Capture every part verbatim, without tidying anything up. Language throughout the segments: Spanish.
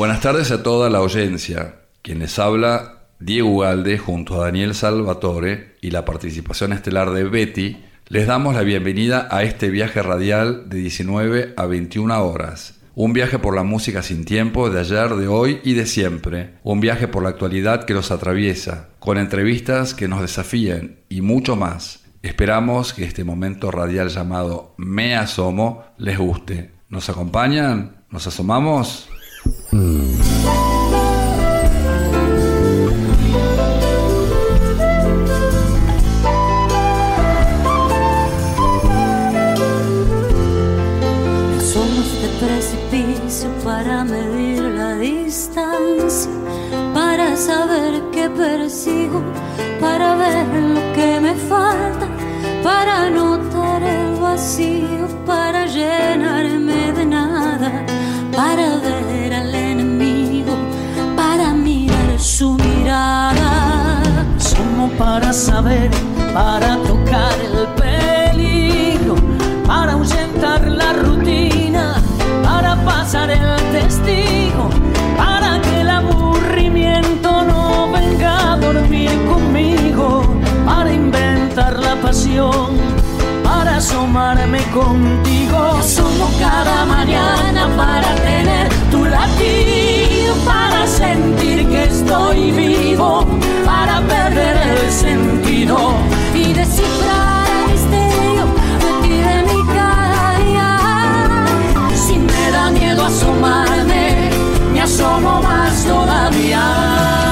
Buenas tardes a toda la audiencia. Quien les habla, Diego Ugalde, junto a Daniel Salvatore y la participación estelar de Betty, les damos la bienvenida a este viaje radial de diecinueve a veintiuna horas. Un viaje por la música sin tiempo de ayer, de hoy y de siempre. Un viaje por la actualidad que los atraviesa, con entrevistas que nos desafíen y mucho más. Esperamos que este momento radial llamado Me Asomo les guste. ¿Nos acompañan? ¿Nos asomamos? Mm. Para medir la distancia, para saber qué persigo, para ver lo que me falta, para notar el vacío, para llenarme de nada, para ver al enemigo, para mirar su mirada. Somos para saber, para tocar el peligro, para ahuyentar la rutina, para pasar el testigo, para que el aburrimiento no venga a dormir conmigo, para inventar la pasión, para asomarme contigo. Somos cada mañana para tener tu latido, para sentir que estoy vivo, para perder el sentido y descifrar el misterio de ti, de mi cada día. Si me da miedo asomarme, me asomo más todavía.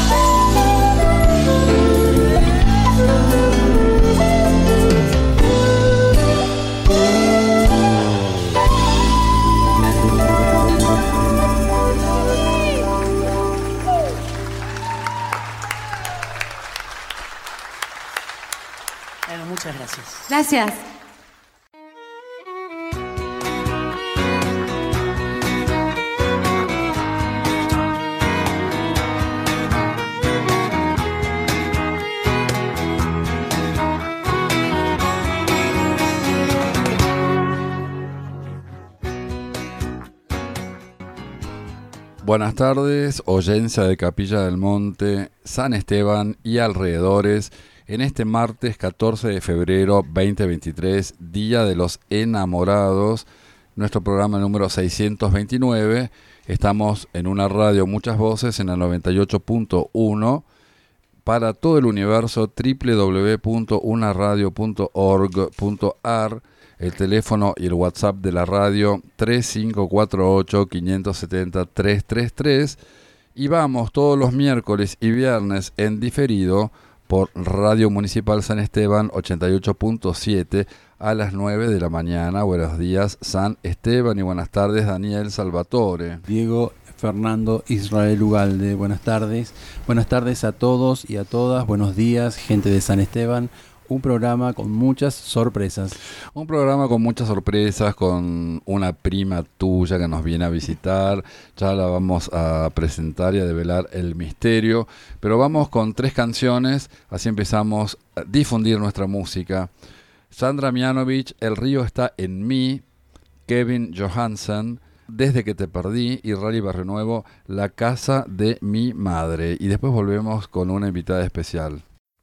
Bueno, muchas gracias. Gracias. Buenas tardes, oyencia de Capilla del Monte, San Esteban y alrededores, en este martes catorce de febrero veinte veintitrés, Día de los Enamorados, nuestro programa número seiscientos veintinueve. Estamos en una radio Muchas Voces en la noventa y ocho punto uno, para todo el universo, doble u doble u doble u punto una radio punto org punto a r. El teléfono y el WhatsApp de la radio tres cinco cuatro ocho, cinco siete cero, tres tres tres. Y vamos todos los miércoles y viernes en diferido por Radio Municipal San Esteban ochenta y ocho punto siete a las nueve de la mañana. Buenos días, San Esteban, y buenas tardes, Daniel Salvatore. Diego Fernando Israel Ugalde, buenas tardes. Buenas tardes a todos y a todas. Buenos días, gente de San Esteban. Un programa con muchas sorpresas. Un programa con muchas sorpresas, con una prima tuya que nos viene a visitar. Ya la vamos a presentar y a develar el misterio. Pero vamos con tres canciones, así empezamos a difundir nuestra música. Sandra Mianovich, El río está en mí. Kevin Johansen, Desde que te perdí. Y Rally Barrionuevo, La casa de mi madre. Y después volvemos con una invitada especial.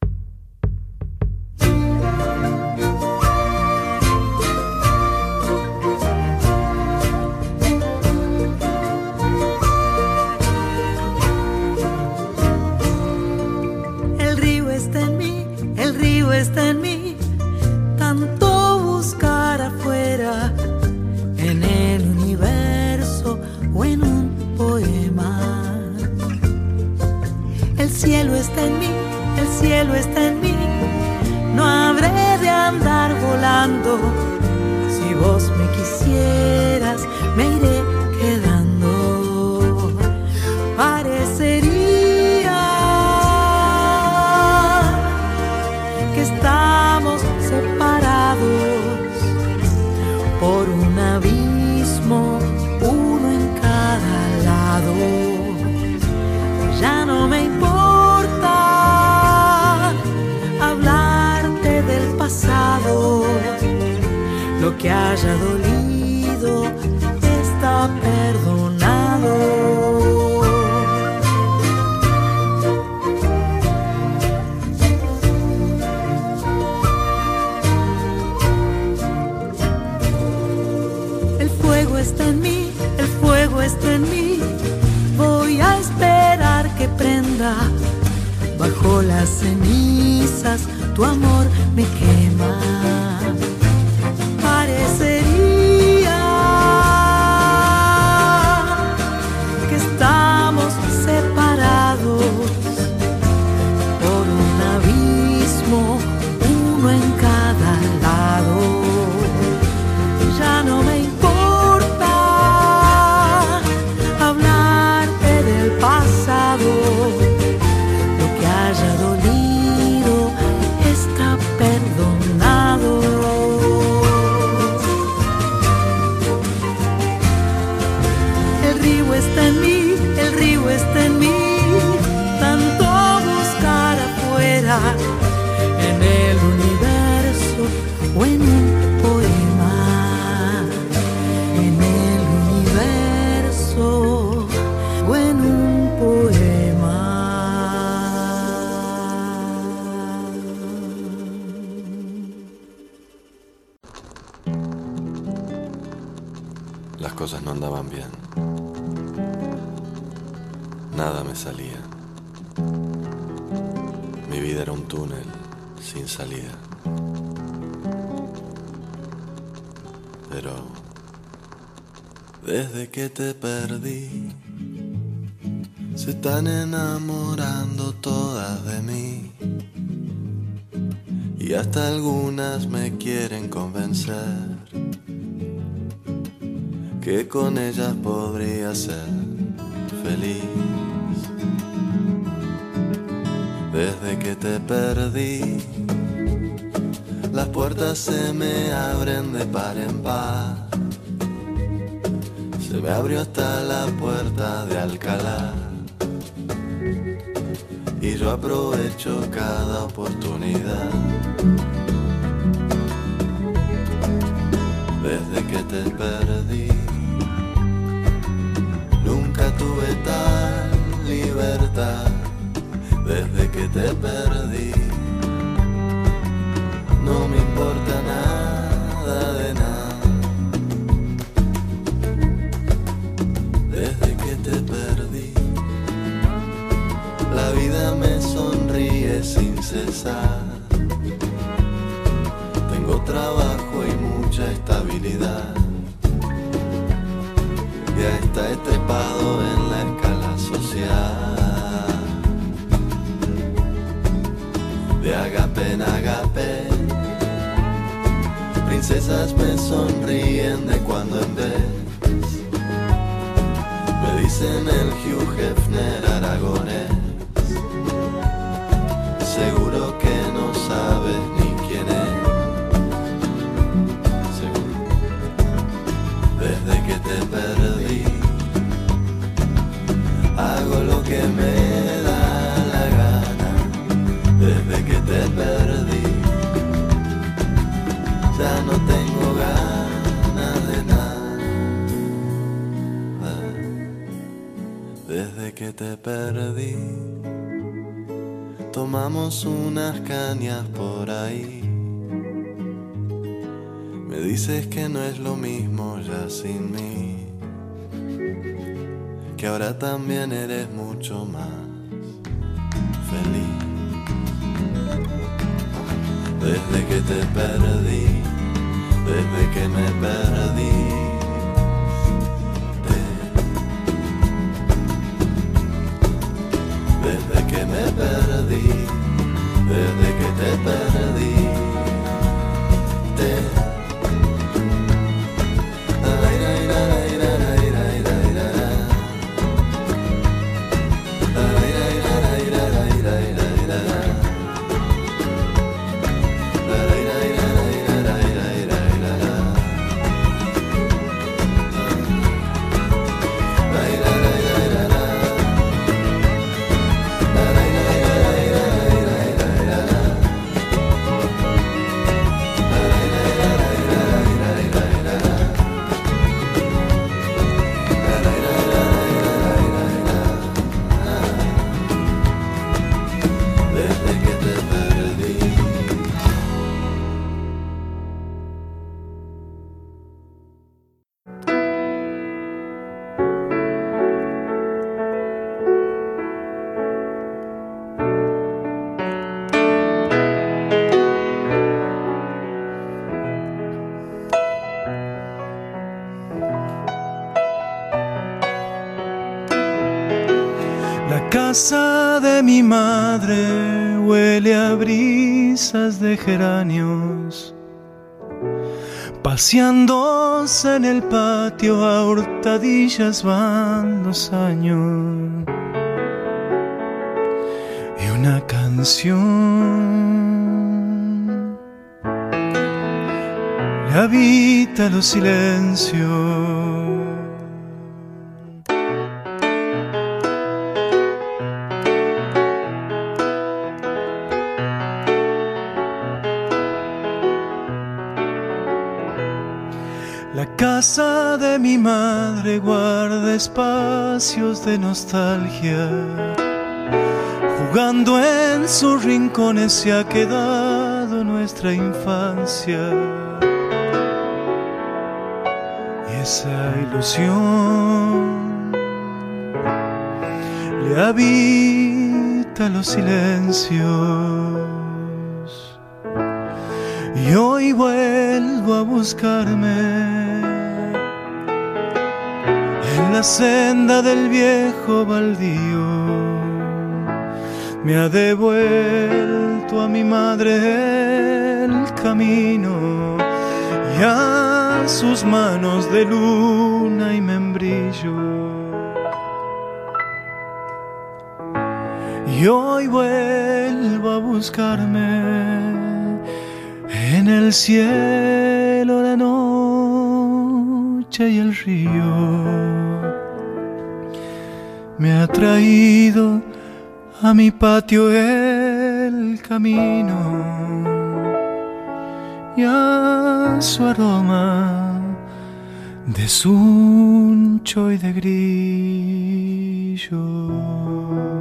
Está en mí, tanto buscar afuera, en el universo o en un poema. El cielo está en mí, el cielo está en mí, no habré de andar volando. Si vos me quisieras, me iré quedando. Parecería estamos separados por un abismo, uno en cada lado. Ya no me importa hablarte del pasado, lo que haya dolido está perdonado. bajo las cenizas tu amor me quema. Parecería que estamos separados por un abismo, uno en cada lado. Ya no me importa hablarte del pasado, lo que haya dolido está perdonado. El río está en mí, el río está en mí, tanto buscar afuera, en el universo o en un poema, en el universo o en un poema. Las cosas no andaban bien. Nada me salía. Mi vida era un túnel sin salida. Pero desde que te perdí, se están enamorando todas de mí. Y hasta algunas me quieren convencer que con ellas podría ser feliz. Desde que te perdí, las puertas se me abren de par en par. Se me abrió hasta la puerta de Alcalá, y yo aprovecho cada oportunidad. Desde que te perdí, nunca tuve tal libertad. Desde que te perdí, no me importa nada de nada. Desde que te perdí, la vida me sonríe sin cesar. Tengo trabajo y mucha estabilidad. Ya está estrepado en la escala social. De agape en agape, princesas me sonríen de cuando en vez. Me dicen el Hugh Hefner aragonés. Seguro que no sabes ni quién es. Seguro. Desde que te perdí, hago lo que me da la gana. Desde que te perdí, ya no tengo ganas de nada. Desde que te perdí, tomamos unas cañas por ahí. Me dices que no es lo mismo ya sin mí, que ahora también eres mucho más feliz. Desde que te perdí, desde que me perdí, desde que me perdí, desde que te perdí, te la La casa de mi madre huele a brisas de geranios, paseándose en el patio a hurtadillas van dos años. Y una canción le habita los silencios. La casa de mi madre guarda espacios de nostalgia. Jugando en sus rincones se ha quedado nuestra infancia. Y esa ilusión le habita los silencios. Y hoy vuelvo a buscarme en la senda del viejo baldío. Me ha devuelto a mi madre el camino y a sus manos de luna y membrillo. Y hoy vuelvo a buscarme en el cielo, la noche y el río. Me ha traído a mi patio el camino y a su aroma de suncho y de grillo.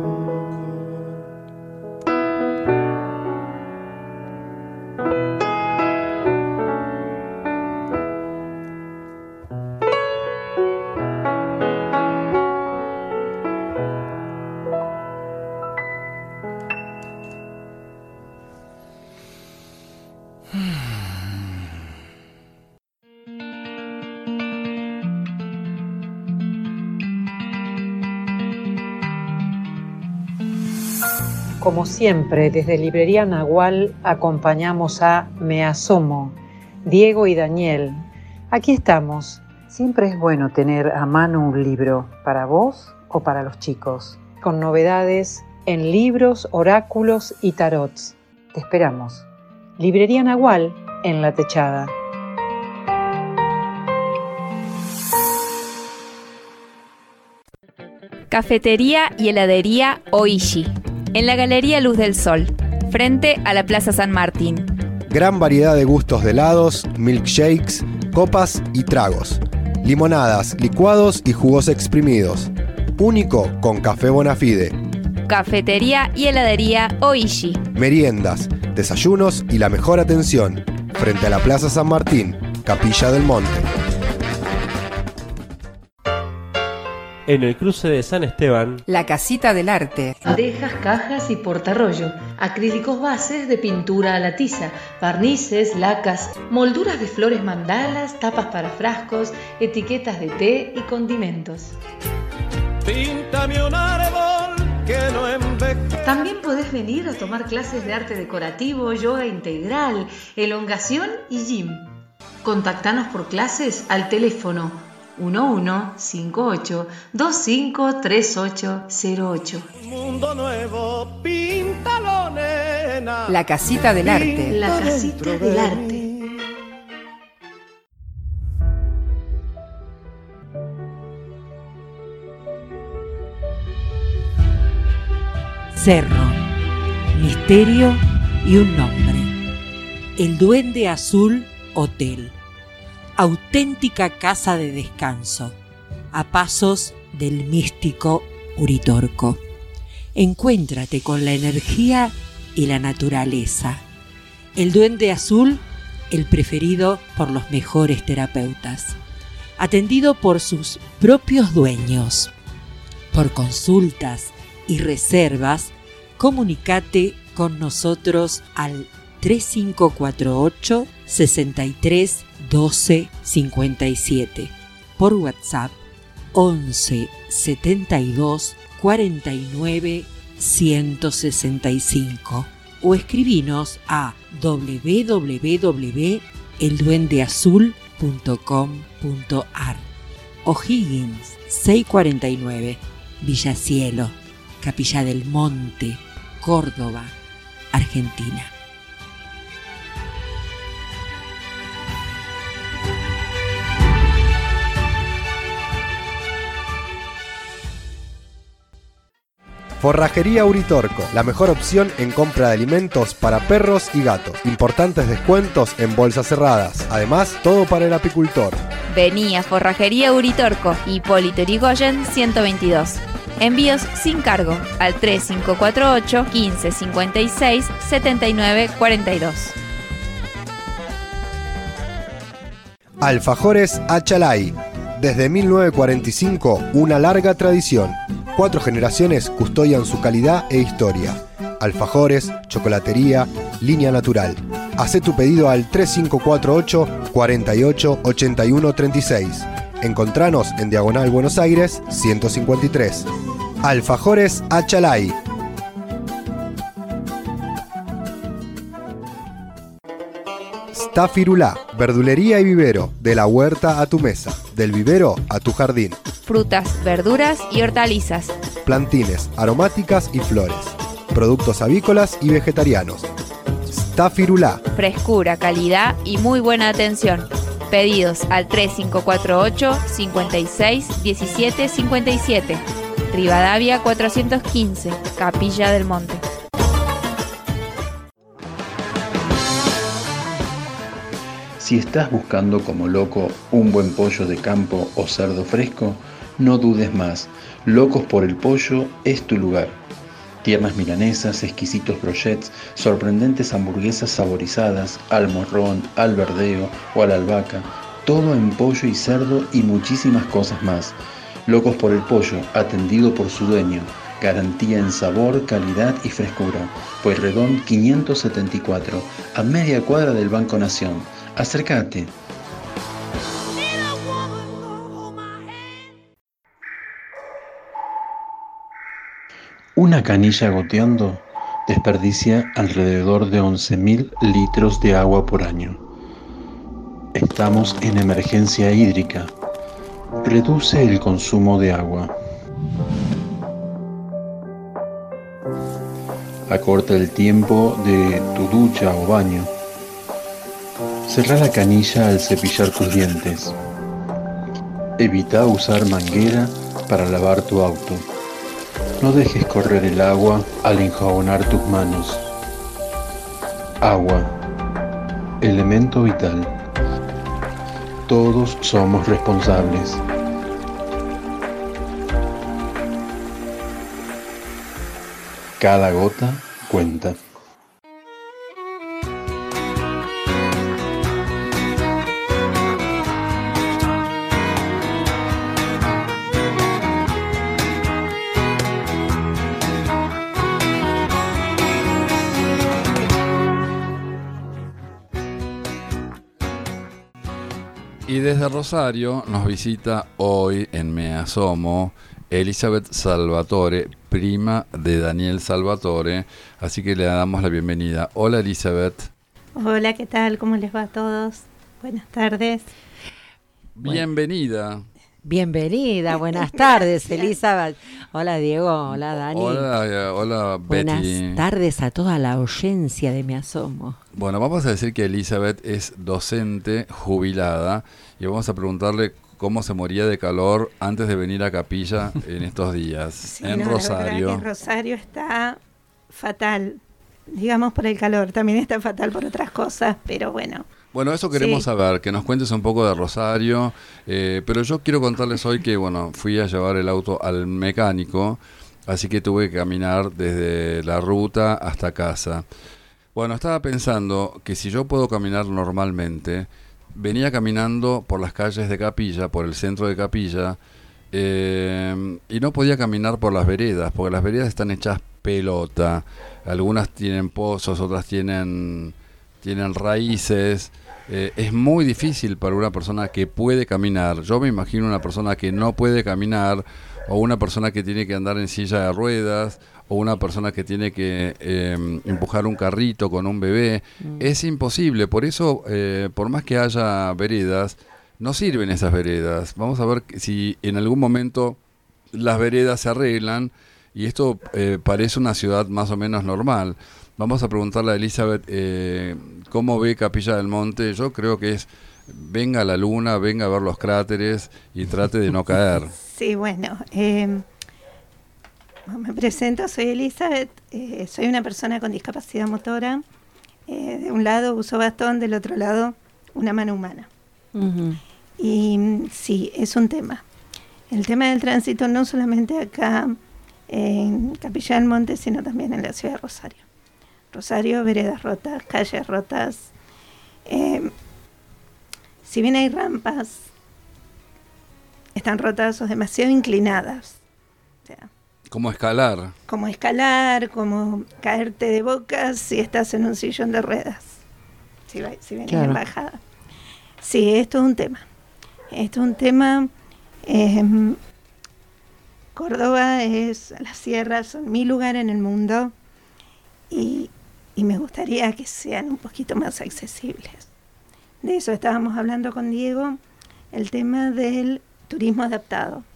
Como siempre, desde Librería Nahual acompañamos a Me Asomo, Diego y Daniel. Aquí estamos. Siempre es bueno tener a mano un libro, para vos o para los chicos, con novedades en libros, oráculos y tarots. Te esperamos. Librería Nahual en La Techada. Cafetería y heladería Oishi, en la Galería Luz del Sol, frente a la Plaza San Martín. Gran variedad de gustos de helados, milkshakes, copas y tragos. Limonadas, licuados y jugos exprimidos. Único con café Bonafide. Cafetería y heladería Oishi. Meriendas, desayunos y la mejor atención. Frente a la Plaza San Martín, Capilla del Monte. En el cruce de San Esteban, La Casita del Arte. Bandejas, cajas y portarrollo. Acrílicos bases de pintura a la tiza. Barnices, lacas, molduras de flores mandalas, tapas para frascos, etiquetas de té y condimentos. Píntame un árbol que no envejece. También podés venir a tomar clases de arte decorativo, yoga integral, elongación y gym. Contactanos por clases al teléfono uno uno cinco ocho dos cinco tres ocho cero ocho. Mundo nuevo, píntalo, nena. La Casita del Arte. La Casita del Arte. Cerro, misterio y un nombre. El Duende Azul Hotel. Auténtica casa de descanso, a pasos del místico Uritorco. Encuéntrate con la energía y la naturaleza. El Duende Azul, el preferido por los mejores terapeutas. Atendido por sus propios dueños. Por consultas y reservas, comunicate con nosotros al tres cinco cuatro ocho, seis tres, doce, cincuenta y siete. Por WhatsApp once setenta y dos, cuarenta y nueve, ciento sesenta y cinco o escribinos a doble u doble u doble u punto el duende azul punto com punto a r. O'Higgins seiscientos cuarenta y nueve, Villa Cielo, Capilla del Monte, Córdoba, Argentina. Forrajería Uritorco, la mejor opción en compra de alimentos para perros y gatos. Importantes descuentos en bolsas cerradas. Además, todo para el apicultor. Vení a Forrajería Uritorco, Hipólito Yrigoyen ciento veintidós. Envíos sin cargo al tres cinco cuatro ocho, quince cincuenta y seis, setenta y nueve cuarenta y dos. Alfajores Achalay. Desde mil novecientos cuarenta y cinco, una larga tradición. Cuatro generaciones custodian su calidad e historia. Alfajores, chocolatería, línea natural. Hacé tu pedido al tres cinco cuatro ocho, cuarenta y ocho, ochenta y uno treinta y seis. Encontranos en Diagonal Buenos Aires ciento cincuenta y tres. Alfajores Achalay. Stafirulá, verdulería y vivero, de la huerta a tu mesa, del vivero a tu jardín. Frutas, verduras y hortalizas. Plantines, aromáticas y flores. Productos avícolas y vegetarianos. Stafirulá. Frescura, calidad y muy buena atención. Pedidos al tres cinco cuatro ocho, cincuenta y seis, diecisiete cincuenta y siete. Rivadavia cuatrocientos quince, Capilla del Monte. Si estás buscando como loco un buen pollo de campo o cerdo fresco, no dudes más. Locos por el Pollo es tu lugar. Tiernas milanesas, exquisitos brochets, sorprendentes hamburguesas saborizadas, al morrón, al verdeo o a la albahaca, todo en pollo y cerdo y muchísimas cosas más. Locos por el Pollo, atendido por su dueño. Garantía en sabor, calidad y frescura. Pueyrredón quinientos setenta y cuatro, a media cuadra del Banco Nación. Acércate. Una canilla goteando desperdicia alrededor de once mil litros de agua por año. Estamos en emergencia hídrica. Reduce el consumo de agua. Acorta el tiempo de tu ducha o baño. Cerrá la canilla al cepillar tus dientes. Evita usar manguera para lavar tu auto. No dejes correr el agua al enjabonar tus manos. Agua, elemento vital. Todos somos responsables. Cada gota cuenta. Y desde Rosario nos visita hoy en Me Asomo Elizabeth Salvatore, prima de Daniel Salvatore, así que le damos la bienvenida. Hola Elizabeth. Hola, ¿qué tal? ¿Cómo les va a todos? Buenas tardes. Bienvenida. Bienvenida, buenas tardes Elizabeth. Hola Diego, hola Dani. Hola, hola buenas Betty. Buenas tardes a toda la audiencia de Me Asomo. Bueno, vamos a decir que Elizabeth es docente jubilada y vamos a preguntarle cómo se moría de calor antes de venir a Capilla en estos días, sí, en no, Rosario. La verdad que Rosario está fatal, digamos por el calor, también está fatal por otras cosas, pero bueno. Bueno, eso queremos sí. saber, que nos cuentes un poco de Rosario, eh, pero yo quiero contarles hoy que, bueno, fui a llevar el auto al mecánico, así que tuve que caminar desde la ruta hasta casa. Bueno, estaba pensando que si yo puedo caminar normalmente, venía caminando por las calles de Capilla, por el centro de Capilla, eh, y no podía caminar por las veredas, porque las veredas están hechas pelota. Algunas tienen pozos, otras tienen, tienen raíces. Eh, es muy difícil para una persona que puede caminar. Yo me imagino una persona que no puede caminar o una persona que tiene que andar en silla de ruedas, o una persona que tiene que eh, empujar un carrito con un bebé. Mm. Es imposible, por eso, eh, por más que haya veredas, no sirven esas veredas. Vamos a ver si en algún momento las veredas se arreglan y esto eh, parece una ciudad más o menos normal. Vamos a preguntarle a Elizabeth eh, cómo ve Capilla del Monte. Yo creo que es, venga a la luna, venga a ver los cráteres y trate de no caer. Sí, bueno, eh, me presento, soy Elizabeth, eh, soy una persona con discapacidad motora. Eh, de un lado uso bastón, del otro lado una mano humana. Uh-huh. Y sí, es un tema. El tema del tránsito no solamente acá en Capilla del Monte, sino también en la ciudad de Rosario. Rosario, veredas rotas, calles rotas. Eh, si bien hay rampas, están rotas o demasiado inclinadas. O sea, ¿cómo escalar? Como escalar, como caerte de boca si estás en un sillón de ruedas. Si, va, si vienes claro. en bajada. Sí, esto es un tema. Esto es un tema. Eh, Córdoba es, las sierras son mi lugar en el mundo y, y me gustaría que sean un poquito más accesibles. De eso estábamos hablando con Diego, el tema del turismo adaptado.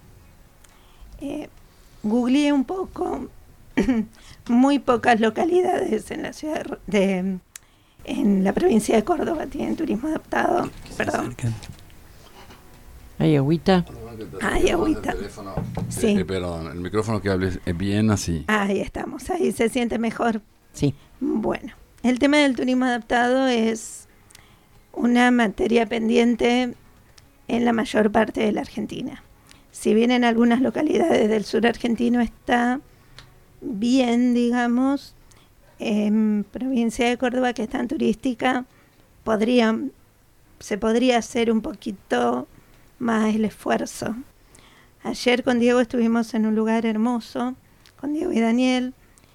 Eh, googleé un poco, muy pocas localidades en la ciudad de, en la provincia de Córdoba tienen turismo adaptado. Perdón. ¿Hay agüita? Hay agüita. Sí. Eh, perdón, el micrófono que hables bien así. Ahí estamos, ahí se siente mejor. Sí. Bueno, el tema del turismo adaptado es una materia pendiente en la mayor parte de la Argentina. Si bien en algunas localidades del sur argentino está bien, digamos, en provincia de Córdoba, que es tan turística, podría, se podría hacer un poquito más el esfuerzo. Ayer con Diego estuvimos en un lugar hermoso, con Diego y Daniel,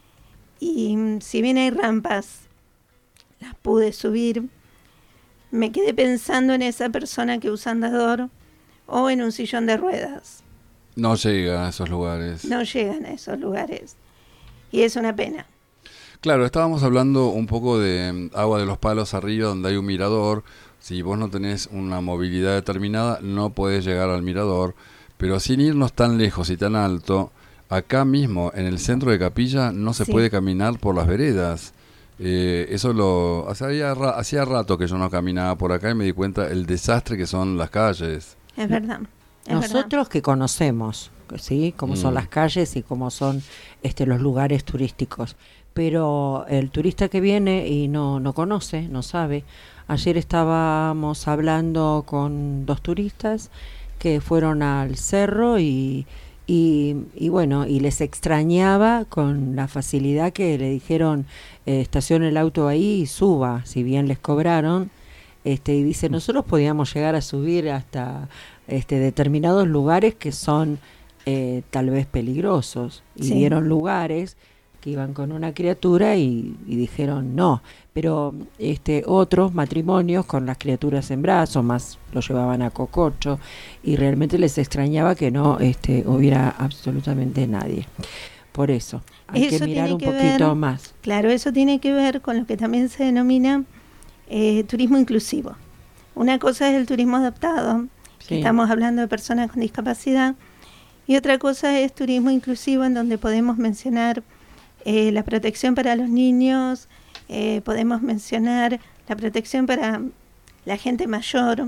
y si bien hay rampas, las pude subir, me quedé pensando en esa persona que usa andador o en un sillón de ruedas. No llega a esos lugares. No llegan a esos lugares. Y es una pena. Claro, estábamos hablando un poco de Agua de los Palos arriba, donde hay un mirador. Si vos no tenés una movilidad determinada, no podés llegar al mirador. Pero sin irnos tan lejos y tan alto, acá mismo, en el centro de Capilla, no se sí. puede caminar por las veredas. Eh, eso lo... Hacía, hacía rato que yo no caminaba por acá y me di cuenta el desastre que son las calles. Es verdad. Es Nosotros verdad. que conocemos, ¿sí? Cómo mm. son las calles y cómo son este, los lugares turísticos. Pero el turista que viene y no, no conoce, no sabe. Ayer estábamos hablando con dos turistas que fueron al cerro y, y, y bueno, y les extrañaba con la facilidad que le dijeron eh, estacione el auto ahí y suba, si bien les cobraron. Este, y dice, nosotros podíamos llegar a subir hasta este, determinados lugares que son eh, tal vez peligrosos. Y sí. vieron lugares que iban con una criatura y, y dijeron no. Pero este, otros matrimonios con las criaturas en brazos, más lo llevaban a cococho, y realmente les extrañaba que no este, hubiera absolutamente nadie. Por eso, hay eso que mirar tiene un que poquito ver, más. Claro, eso tiene que ver con lo que también se denomina eh, turismo inclusivo. Una cosa es el turismo adaptado, Sí. estamos hablando de personas con discapacidad, y otra cosa es turismo inclusivo, en donde podemos mencionar eh, la protección para los niños, eh, podemos mencionar la protección para la gente mayor,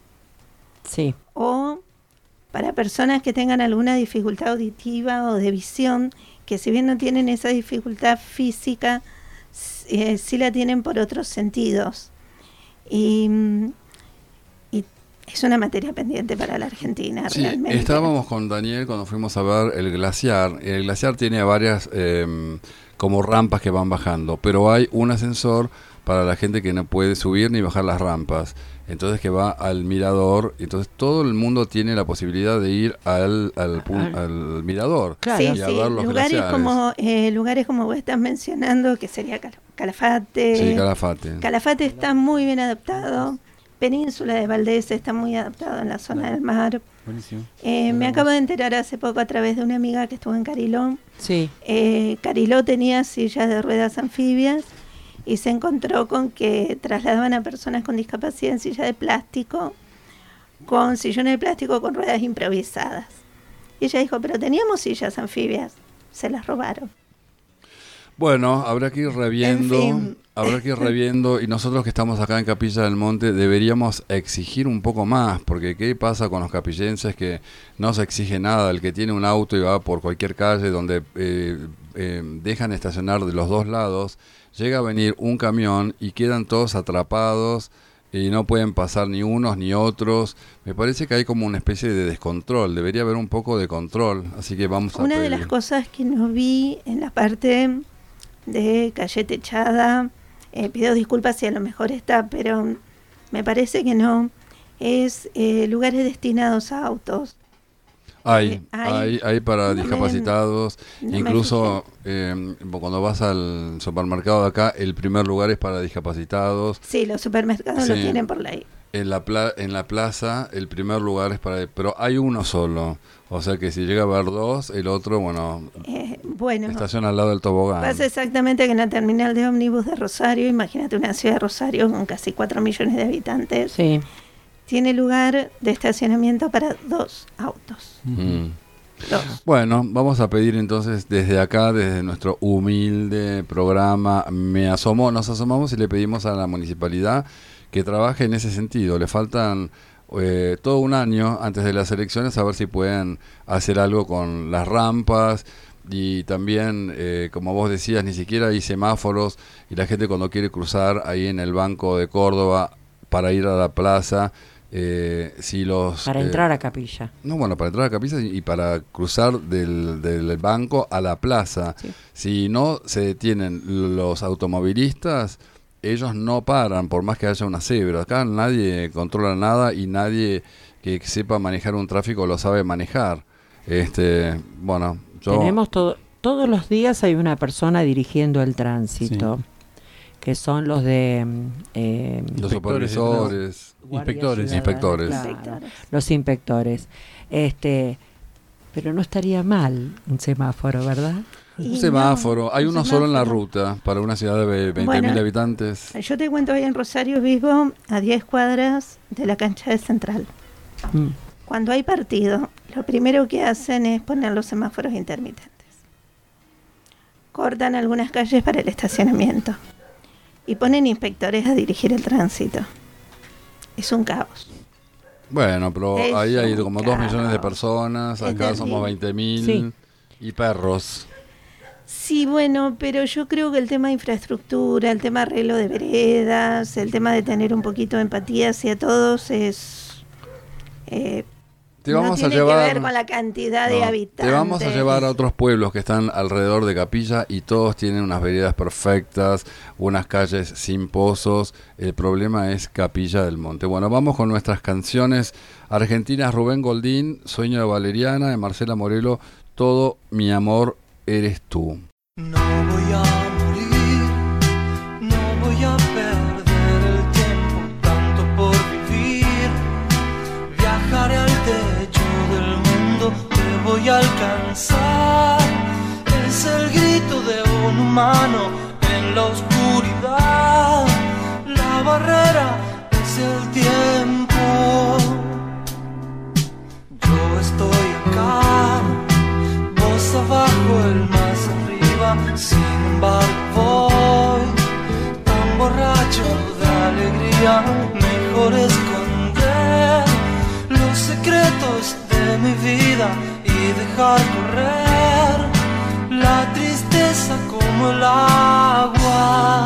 sí. o para personas que tengan alguna dificultad auditiva o de visión, que si bien no tienen esa dificultad física, eh, sí la tienen por otros sentidos. Y, y es una materia pendiente para la Argentina, sí, realmente. Estábamos con Daniel cuando fuimos a ver el glaciar. El glaciar tiene varias eh, como rampas que van bajando, pero hay un ascensor para la gente que no puede subir ni bajar las rampas. Entonces que va al mirador, entonces todo el mundo tiene la posibilidad de ir al, al, al, al mirador claro. y sí, a sí. ver los lugares glaciares. Como, eh, lugares como vos estás mencionando, que sería Cal- Calafate. Sí, Calafate. Calafate está muy bien adaptado. Península de Valdés está muy adaptado en la zona del mar. buenísimo. Eh, me acabo de enterar hace poco a través de una amiga que estuvo en Cariló. Sí. Eh, Cariló tenía sillas de ruedas anfibias y se encontró con que trasladaban a personas con discapacidad en silla de plástico, con sillones de plástico con ruedas improvisadas. Y ella dijo, pero teníamos sillas anfibias, se las robaron. Bueno, habrá que ir reviendo, En fin. habrá que ir reviendo, y nosotros que estamos acá en Capilla del Monte deberíamos exigir un poco más, porque ¿qué pasa con los capillenses que no se exige nada? El que tiene un auto y va por cualquier calle donde eh, eh, dejan estacionar de los dos lados, llega a venir un camión y quedan todos atrapados y no pueden pasar ni unos ni otros. Me parece que hay como una especie de descontrol, debería haber un poco de control, así que vamos a Una pedir. de las cosas que no vi en la parte de calle techada, eh, pido disculpas si a lo mejor está, pero me parece que no, es eh, lugares destinados a autos. Hay, Eh, hay- hay, hay para no me- discapacitados, no me incluso eh, cuando vas al supermercado de acá, el primer lugar es para discapacitados. Sí, los supermercados lo Sí. tienen por ley. En la pla- en la plaza, el primer lugar es para... Pero hay uno solo, o sea que si llega a haber dos, el otro, bueno, Eh, bueno, estaciona al lado del tobogán. pasa exactamente que en la terminal de ómnibus de Rosario, imagínate una ciudad de Rosario con casi cuatro millones de habitantes, Sí. tiene lugar de estacionamiento para dos autos. Mm. Dos. Bueno, vamos a pedir entonces desde acá, desde nuestro humilde programa Me Asomo, nos asomamos y le pedimos a la municipalidad que trabaje en ese sentido. Le faltan eh, todo un año antes de las elecciones a ver si pueden hacer algo con las rampas y también, eh, como vos decías, ni siquiera hay semáforos y la gente cuando quiere cruzar ahí en el Banco de Córdoba para ir a la plaza, eh, si los... Para eh, entrar a Capilla. No, bueno, para entrar a Capilla y y para cruzar del, del banco a la plaza. Sí. Si no se detienen los automovilistas, ellos no paran, por más que haya una cebra. Acá nadie controla nada y nadie que sepa manejar un tráfico lo sabe manejar. Este, bueno, yo... Tenemos todo, todos los días hay una persona dirigiendo el tránsito, Sí. que son los de mm, eh, Los Inspectores de supervisores, Guardia Inspectores. Ciudadana, Inspectores. claro, Inspectores. los inspectores. Este, pero no estaría mal un semáforo, ¿verdad? un Y semáforo. no, hay un uno solo en la semáforo. ruta para una ciudad de veinte mil Bueno, habitantes. Yo te cuento, hoy en Rosario vivo a diez cuadras de la cancha de Central. Mm. Cuando hay partido, lo primero que hacen es poner los semáforos intermitentes. Cortan algunas calles para el estacionamiento y ponen inspectores a dirigir el tránsito. Es un caos. Bueno, pero Es ahí hay un como dos millones de caos. personas, Es acá somos terrible. veinte mil Sí. y perros. Sí, bueno, pero yo creo que el tema de infraestructura, el tema de arreglo de veredas, el tema de tener un poquito de empatía hacia todos es... eh, Te no vamos a tiene llevar, que ver con la cantidad de no, habitantes. te vamos a llevar a otros pueblos que están alrededor de Capilla y todos tienen unas veredas perfectas, unas calles sin pozos. El problema es Capilla del Monte. Bueno, vamos con nuestras canciones argentinas. Rubén Goldín, Sueño de Valeriana, de Marcela Morelo, Todo mi amor eres tú. No voy a morir, no voy a perder el tiempo tanto por vivir. Viajaré al techo del mundo, te voy a alcanzar. Es el grito de un humano en la oscuridad. La barrera es el tiempo. Yo estoy acá, vos abajo, el más arriba. Sin embargo voy tan borracho de alegría. Mejor esconder los secretos de mi vida y dejar correr la tristeza como el agua.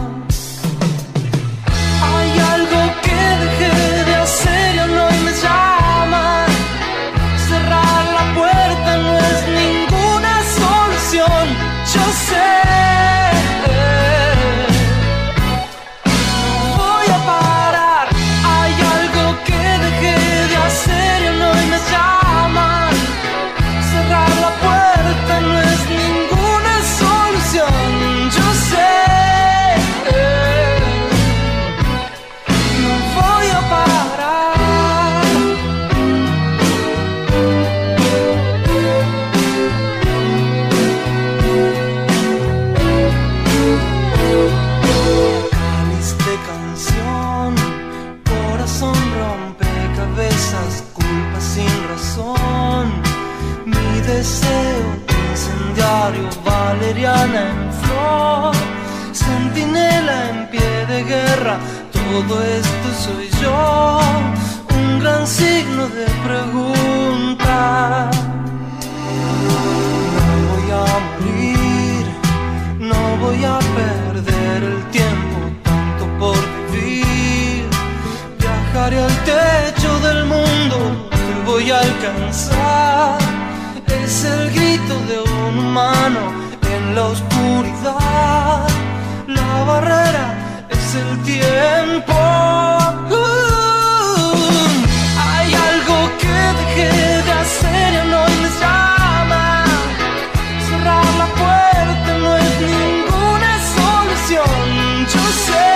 Hay algo que dejé de hacer y no me llaman. Cerrar la puerta no es ninguna solución. Yo sé, no voy a parar. Hay algo que dejé de hacer y no me llaman. Cerrar la puerta no es ninguna solución. Yo sé, no voy a parar. valeriana en flor, centinela en pie de guerra. Todo esto soy yo, un gran signo de pregunta. No voy a morir, no voy a perder el tiempo tanto por vivir. Viajaré al techo del mundo, te voy a alcanzar. Es el grito de un humano en la oscuridad. La barrera es el tiempo. Uh, hay algo que dejé de hacer y no me llama. Cerrar la puerta no es ninguna solución. Yo sé,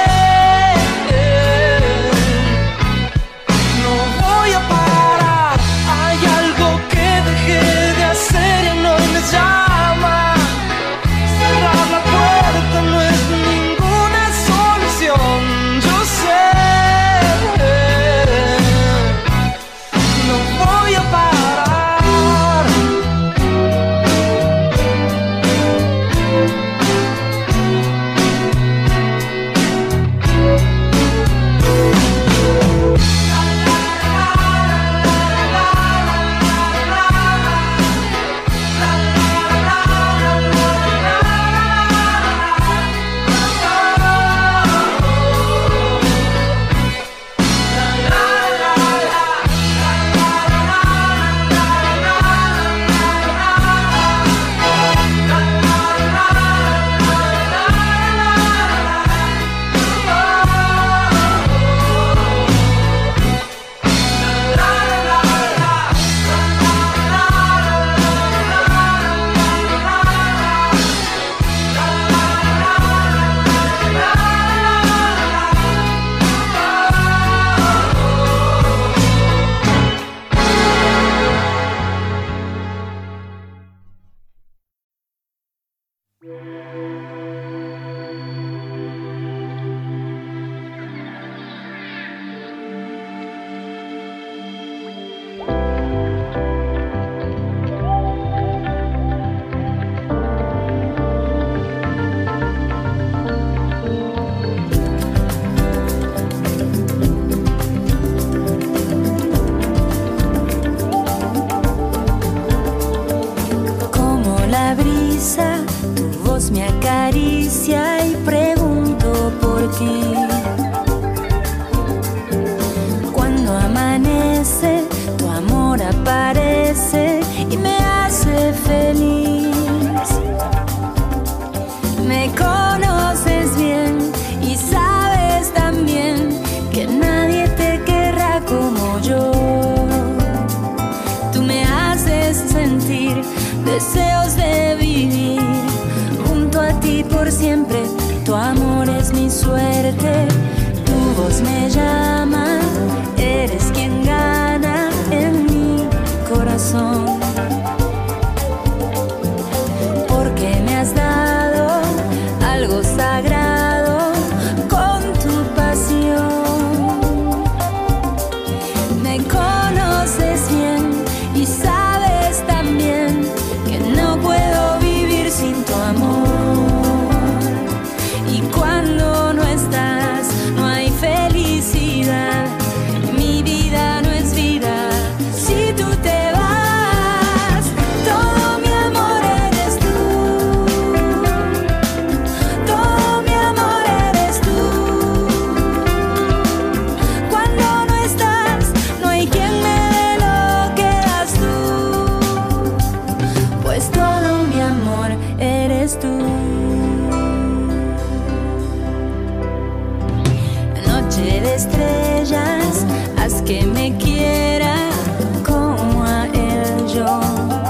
no voy a parar. Hay algo que dejé de hacer y no me llama. Cerrar la puerta no es ninguna solución. Yo sé, no voy a parar. Me acaricia y pregunto por ti. Cuando amanece, tu amor aparece y me hace feliz. Me conoces bien y sabes también que nadie te querrá como yo. Tú me haces sentir deseos de vivir a ti por siempre, tu amor es mi suerte, tu voz me llama, eres quien gana en mi corazón, porque me has dado algo sagrado con tu pasión. Me conoces bien y sabes también que no puedo vivir sin tu amor. Cuando no estás, no hay felicidad. Mi vida no es vida si tú te vas. Todo mi amor eres tú. Todo mi amor eres tú. Cuando no estás, no hay quien me dé lo que das tú. Pues todo mi amor eres tú. De estrellas, haz que me quiera como a él yo.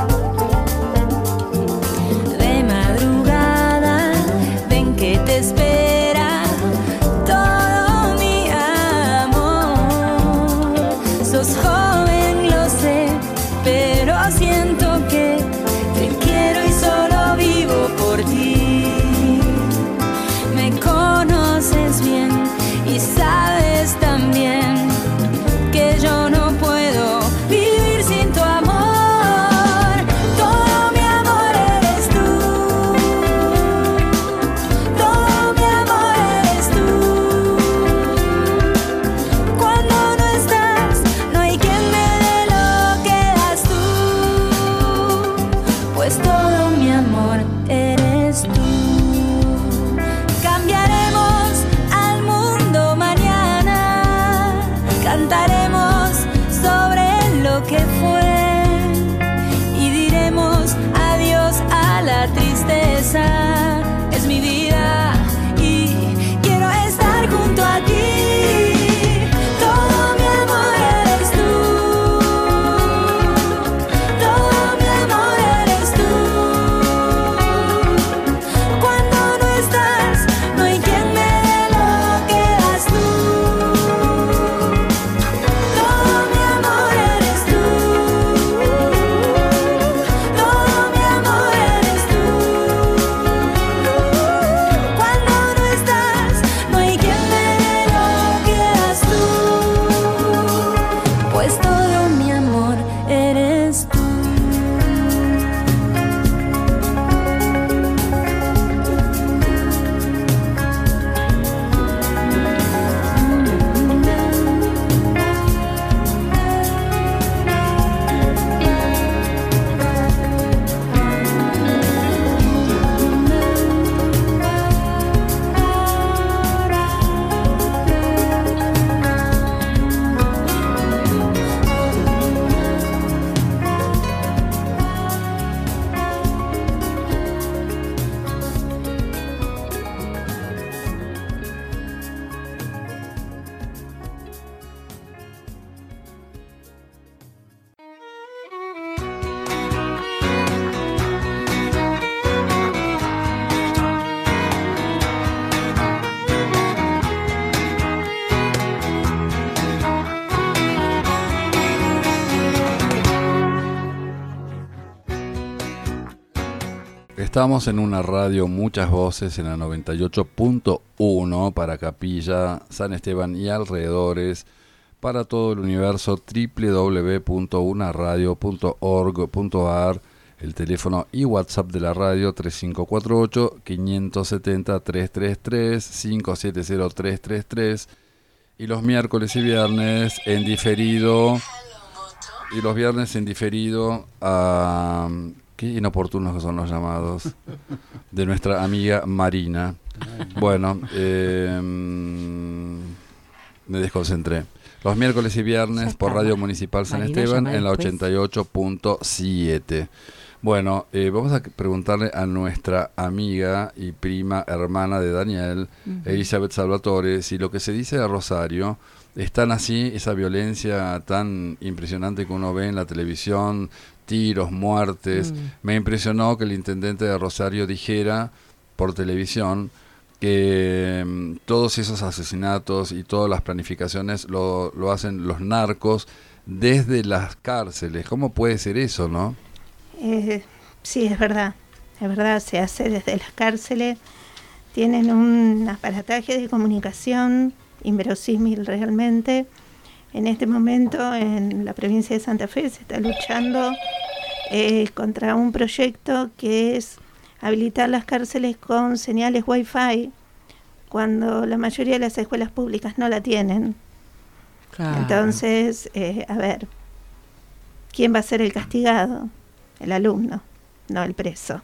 De madrugada, ven que te espera todo mi amor. Sos joven, lo sé, pero siento que te quiero y solo vivo por ti. Me conoces bien y sabes también que yo no esa es mi vida y quiero estar junto a ti. Todo mi amor eres tú, todo mi amor eres tú. Cuando no estás, no hay quien me dé lo que das tú. Todo mi amor eres tú, todo mi amor eres tú. Cuando no estás, no hay quien me dé lo que das tú. Pues todo mi amor eres tú. Estamos en una radio Muchas Voces en la noventa y ocho punto uno para Capilla, San Esteban y alrededores, para todo el universo doble u doble u doble u punto una radio punto org punto a r, el teléfono y WhatsApp de la radio tres cinco cuatro ocho, cinco siete cero, tres tres tres, cinco siete cero, tres tres tres, y los miércoles y viernes en diferido, y los viernes en diferido a... Qué inoportunos que son los llamados de nuestra amiga Marina. Bueno, eh, me desconcentré. Los miércoles y viernes por Radio Municipal San Marina, Esteban llama en la después. ochenta y ocho punto siete. Bueno, eh, vamos a preguntarle a nuestra amiga y prima hermana de Daniel, Ujú. Elizabeth Salvatore, si lo que se dice de Rosario es tan así, esa violencia tan impresionante que uno ve en la televisión, tiros, muertes. Mm. Me impresionó que el intendente de Rosario dijera por televisión que mm, todos esos asesinatos y todas las planificaciones lo, lo hacen los narcos desde las cárceles. ¿Cómo puede ser eso, no? Eh, sí, es verdad, es verdad, se hace desde las cárceles, tienen un aparataje de comunicación inverosímil realmente. En este momento en la provincia de Santa Fe se está luchando eh, contra un proyecto que es habilitar las cárceles con señales Wi-Fi, cuando la mayoría de las escuelas públicas no la tienen. Claro. Entonces, eh, a ver, ¿quién va a ser el castigado? El alumno, no el preso.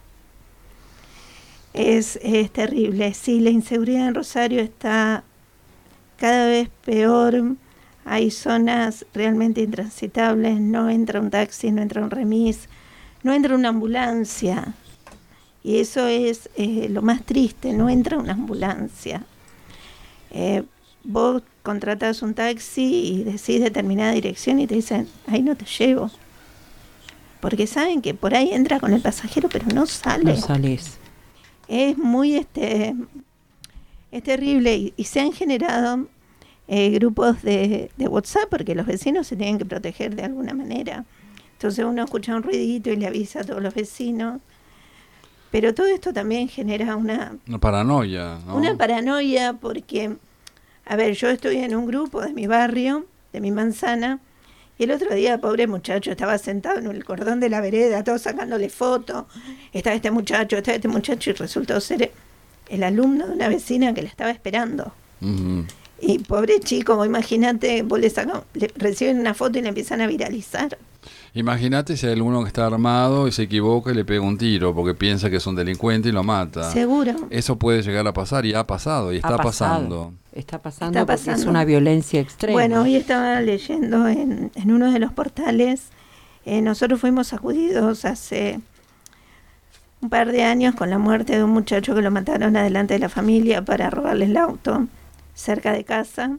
Es, es terrible. Sí, la inseguridad en Rosario está cada vez peor. Hay zonas realmente intransitables, no entra un taxi, no entra un remis, no entra una ambulancia. Y eso es eh, lo más triste, no entra una ambulancia. Eh, vos contratás un taxi y decís determinada dirección y te dicen, ahí no te llevo. Porque saben que por ahí entra con el pasajero, pero no sale. No sales. Es muy, este, es terrible y, y se han generado eh, grupos de, de WhatsApp porque los vecinos se tienen que proteger de alguna manera. Entonces uno escucha un ruidito y le avisa a todos los vecinos. Pero todo esto también genera una, Una paranoia, ¿no? una paranoia porque, a ver, yo estoy en un grupo de mi barrio, de mi manzana, y el otro día, pobre muchacho, estaba sentado en el cordón de la vereda, todos sacándole fotos. Estaba este muchacho, estaba este muchacho, y resultó ser el alumno de una vecina que la estaba esperando. Ujú. Y pobre chico, vos imagínate, vos le, sacan, le reciben una foto y le empiezan a viralizar. Imagínate si hay alguno que está armado y se equivoca y le pega un tiro porque piensa que es un delincuente y lo mata. Seguro. Eso puede llegar a pasar y ha pasado y está Ha pasado. pasando. Está pasando Está porque es pasando. una violencia extrema. Bueno, hoy estaba leyendo en, en uno de los portales, eh, nosotros fuimos sacudidos hace un par de años con la muerte de un muchacho que lo mataron adelante de la familia para robarle el auto cerca de casa.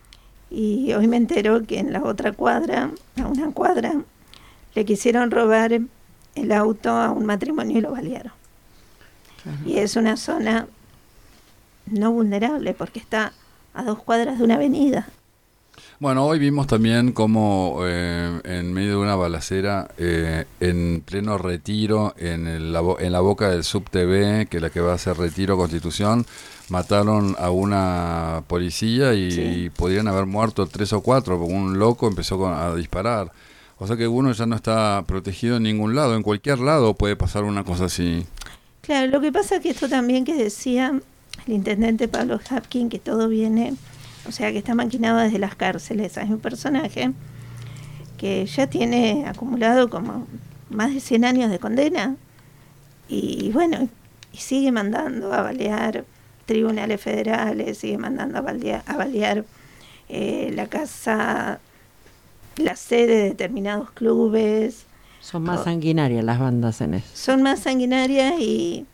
Y hoy me entero que en la otra cuadra, a una cuadra, le quisieron robar el auto a un matrimonio y lo balearon. Uh-huh. Y es una zona no vulnerable porque está a dos cuadras de una avenida. Bueno, hoy vimos también cómo eh, en medio de una balacera, eh, en pleno retiro, en, el, la, en la boca del Sub T V, que es la que va a hacer Retiro Constitución, mataron a una policía y, sí. y podrían haber muerto tres o cuatro, porque un loco empezó con, a disparar. O sea que uno ya no está protegido en ningún lado, en cualquier lado puede pasar una cosa así. Claro, lo que pasa es que esto también que decía el intendente Pablo Hapkin, que todo viene, o sea que está maquinado desde las cárceles. Hay un personaje que ya tiene acumulado como más de cien años de condena y bueno, y sigue mandando a balear tribunales federales, sigue mandando a balear, a balear eh, la casa, la sede de determinados clubes. Son más sanguinarias las bandas en eso. Son más sanguinarias y,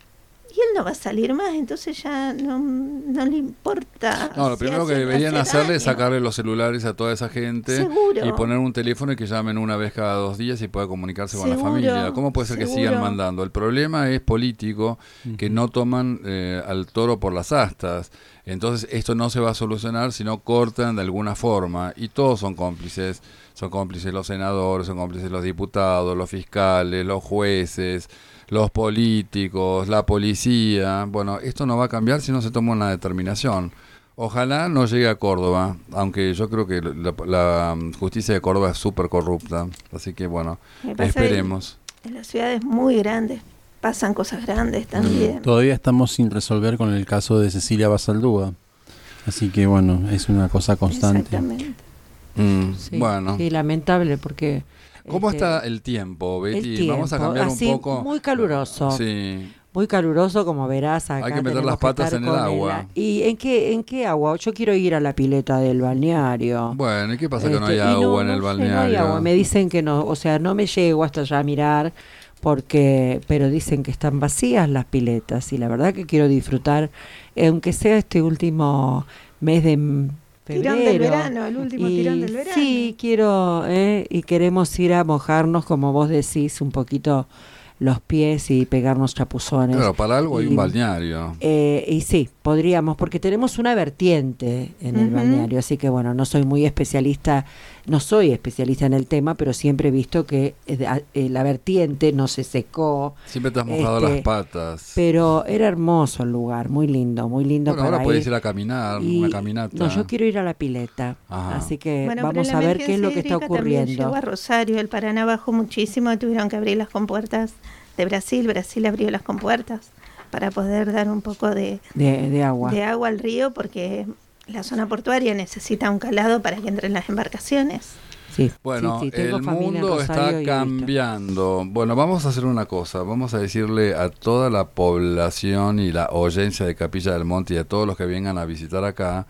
y él no va a salir más, entonces ya no, no le importa. No, lo primero que deberían hacerle es sacarle los celulares a toda esa gente. Seguro. Y poner un teléfono y que llamen una vez cada dos días y pueda comunicarse con seguro, la familia. ¿Cómo puede ser seguro. que sigan mandando? El problema es político, uh-huh. que no toman eh, al toro por las astas. Entonces esto no se va a solucionar si no cortan de alguna forma. Y todos son cómplices. Son cómplices los senadores, son cómplices los diputados, los fiscales, los jueces, los políticos, la policía. Bueno, esto no va a cambiar si no se toma una determinación. Ojalá no llegue a Córdoba, aunque yo creo que la, la justicia de Córdoba es súper corrupta. Así que bueno, esperemos. En, en las ciudades muy grandes pasan cosas grandes también. Mm. Todavía estamos sin resolver con el caso de Cecilia Basaldúa. Así que bueno, es una cosa constante. Exactamente. Mm, sí, bueno. Sí, lamentable porque... ¿Cómo este, está el tiempo, Betty? El tiempo, vamos a cambiar así, un poco. Muy caluroso. Sí. Muy caluroso, como verás acá. Hay que meter las patas en el agua. El, ¿Y en qué en qué agua? Yo quiero ir a la pileta del balneario. Bueno, ¿y qué pasa este, que no hay no, agua en el no balneario? Sé, no hay agua. Me dicen que no, o sea, no me llego hasta allá a mirar, porque, pero dicen que están vacías las piletas y la verdad que quiero disfrutar, aunque sea este último mes de febrero. Tirón del verano, el último y, tirón del verano. Sí, quiero, eh, y queremos ir a mojarnos, como vos decís, un poquito los pies y pegarnos chapuzones. Claro, para algo y, hay un balneario. Eh, y sí, podríamos, porque tenemos una vertiente en el uh-huh. balneario, así que bueno, no soy muy especialista, no soy especialista en el tema, pero siempre he visto que eh, eh, la vertiente no se secó. Siempre te has mojado este, las patas. Pero era hermoso el lugar, muy lindo, muy lindo bueno, para ahora ir. puedes ir a caminar, y, una caminata. No, yo quiero ir a la pileta, Ajá. así que bueno, vamos a ver qué es lo que está ocurriendo. Llegó a Rosario, el Paraná bajó muchísimo, tuvieron que abrir las compuertas de Brasil, Brasil abrió las compuertas para poder dar un poco de, de, de agua de agua al río, porque la zona portuaria necesita un calado para que entren las embarcaciones. Sí, bueno, sí, sí, el mundo está cambiando. Bueno, vamos a hacer una cosa, vamos a decirle a toda la población y la oyencia de Capilla del Monte y a todos los que vengan a visitar acá,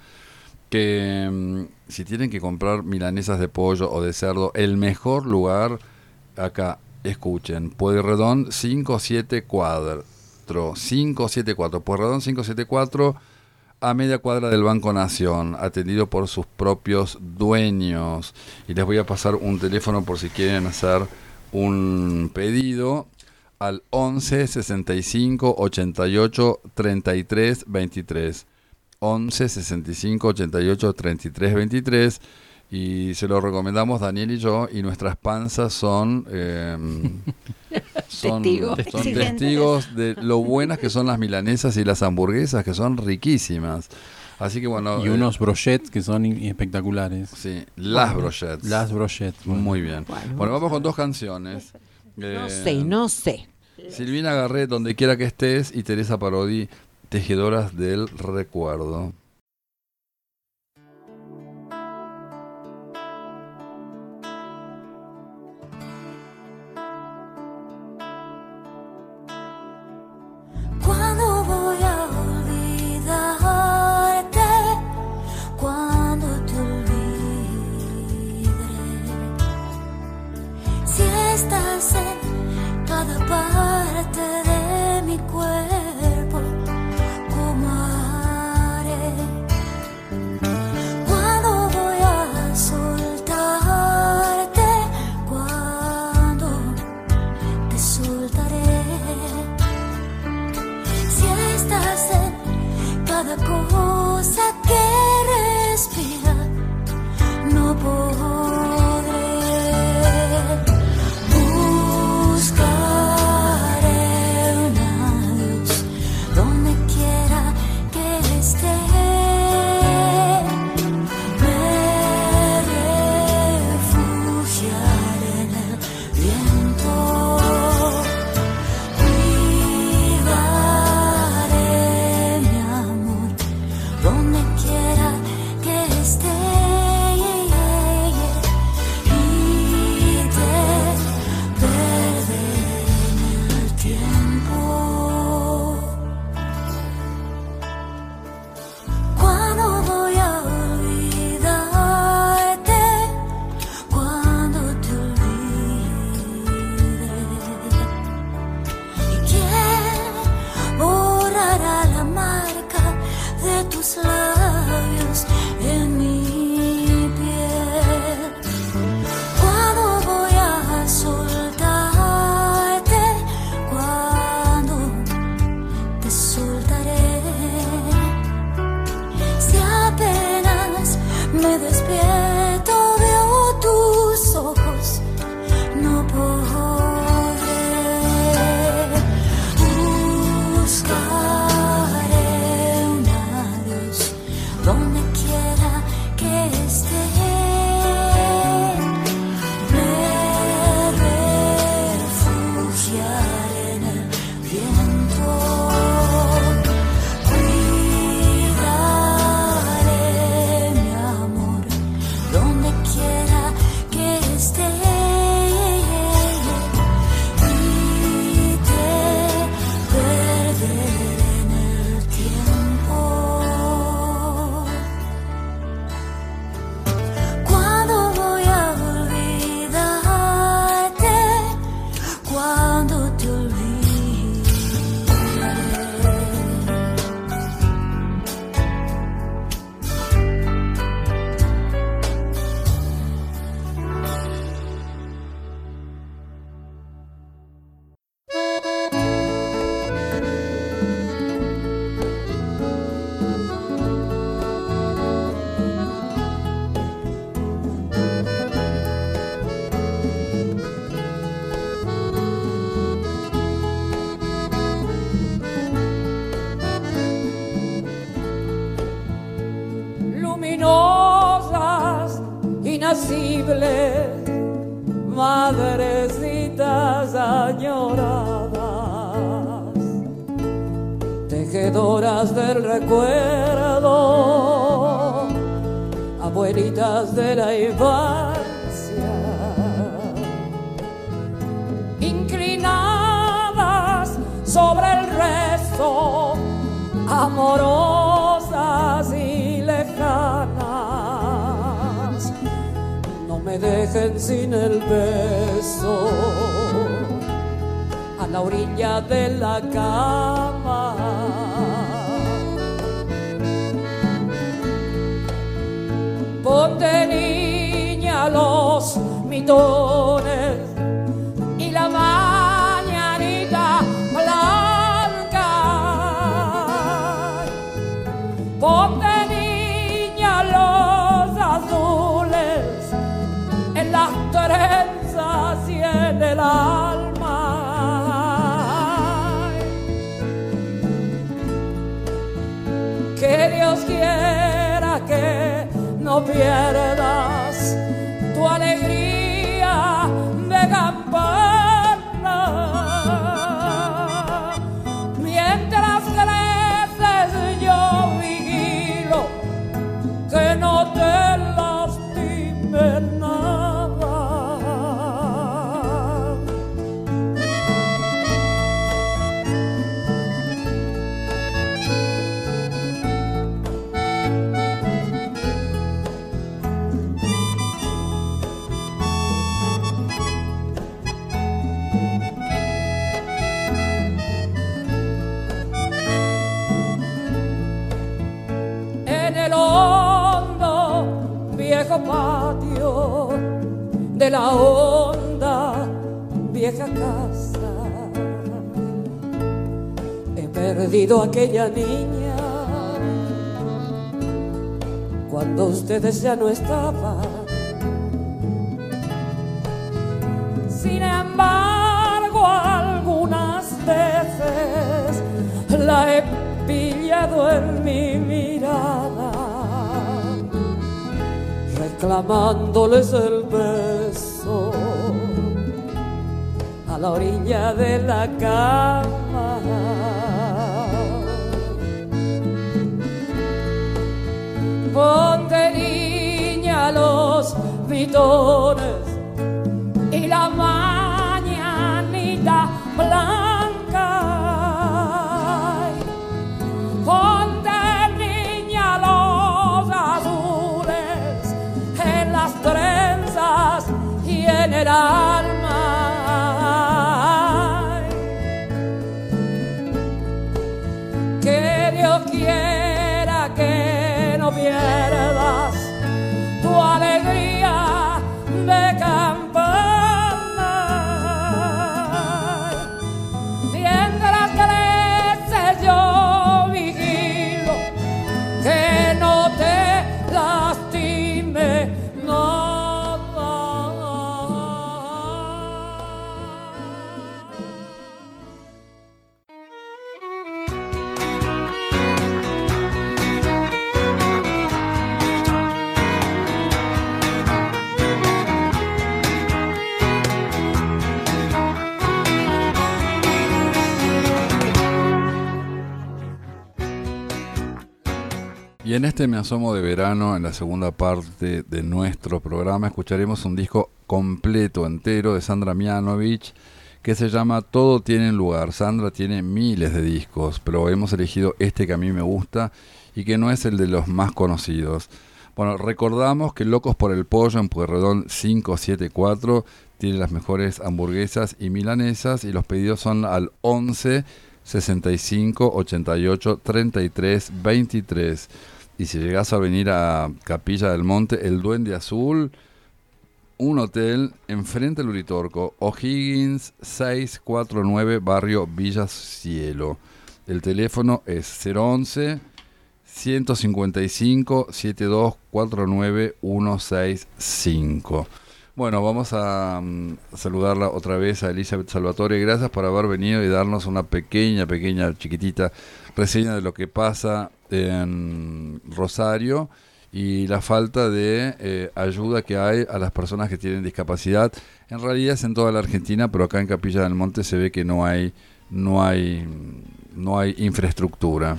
que um, si tienen que comprar milanesas de pollo o de cerdo, el mejor lugar acá, escuchen, Pueyrredón cinco siete cuatro, cinco siete cuatro, Pueyrredón cinco siete cuatro, a media cuadra del Banco Nación, atendido por sus propios dueños. Y les voy a pasar un teléfono por si quieren hacer un pedido al once sesenta y cinco ochenta y ocho treinta y tres veintitrés. once sesenta y cinco ochenta y ocho treinta y tres veintitrés. Y se lo recomendamos Daniel y yo, y nuestras panzas son eh, son, testigos. son testigos de lo buenas que son las milanesas y las hamburguesas, que son riquísimas. Así que bueno, y eh, unos brochets que son espectaculares. Sí, las bueno, brochets. Las brochets. Bueno. Muy bien. Bueno, bueno, vamos con dos canciones. No eh, sé, no sé. Silvina Garret, Donde quiera que estés, y Teresa Parodi, Tejedoras del recuerdo. Estás en cada parte de cada cosa que respira, no podré. Buscaré una luz donde quiera que esté. Me refugiaré en el viento. Labios en mi piel. Cuando voy a soltarte, cuando te soltaré. Si apenas me despierto veo tus ojos, no podré buscar donde quiera que esté. Me refugiaré en el viento. Cuidaré mi amor donde quiera que esté. Y te perderé en el tiempo. Luminosas, inacibles, madrecitas añoradas, tejedoras del recuerdo, abuelitas de la infancia, inclinadas sobre el rezo, amorosas y lejanas, no me dejen sin el beso a la orilla de la cama. Ponte, niña, los mitones y la mañanita blanca. Ponte, niña, los azules en las trenzas y en el alma. Que Dios quiera que no pierdas tu alegría de campana. Mientras creces yo vigilo que no te lastime nada. viejo patio de la honda vieja casa. He perdido aquella niña cuando ustedes ya no estaban. Sin embargo, algunas veces la he pillado en mi mirada, reclamándoles el beso a la orilla de la cama. Ponte, niña, los bitones y la mañanita blanca. Ponte, niña, los azules en las trenzas y en el alma. Que Dios quiera que no pierdas tu alegría de campana, mientras creces yo vigilo que no te lastime nada. Y en este Me Asomo de Verano, en la segunda parte de nuestro programa, escucharemos un disco completo, entero, de Sandra Mianovich, que se llama Todo tiene lugar. Sandra tiene miles de discos, pero hemos elegido este que a mí me gusta y que no es el de los más conocidos. Bueno, recordamos que Locos por el Pollo en Pueyrredón cinco siete cuatro tiene las mejores hamburguesas y milanesas, y los pedidos son al once sesenta y cinco ochenta y ocho treinta y tres veintitrés. Y si llegás a venir a Capilla del Monte, El Duende Azul, un hotel enfrente del Uritorco, O'Higgins seiscientos cuarenta y nueve, barrio Villa Cielo. El teléfono es cero once ciento cincuenta y cinco setenta y dos cuarenta y nueve ciento sesenta y cinco. Bueno, vamos a um, saludarla otra vez a Elizabeth Salvatore. Gracias por haber venido y darnos una pequeña, pequeña, chiquitita reseña de lo que pasa en Rosario y la falta de eh, ayuda que hay a las personas que tienen discapacidad. En realidad es en toda la Argentina, pero acá en Capilla del Monte se ve que no hay, no hay, no hay infraestructura.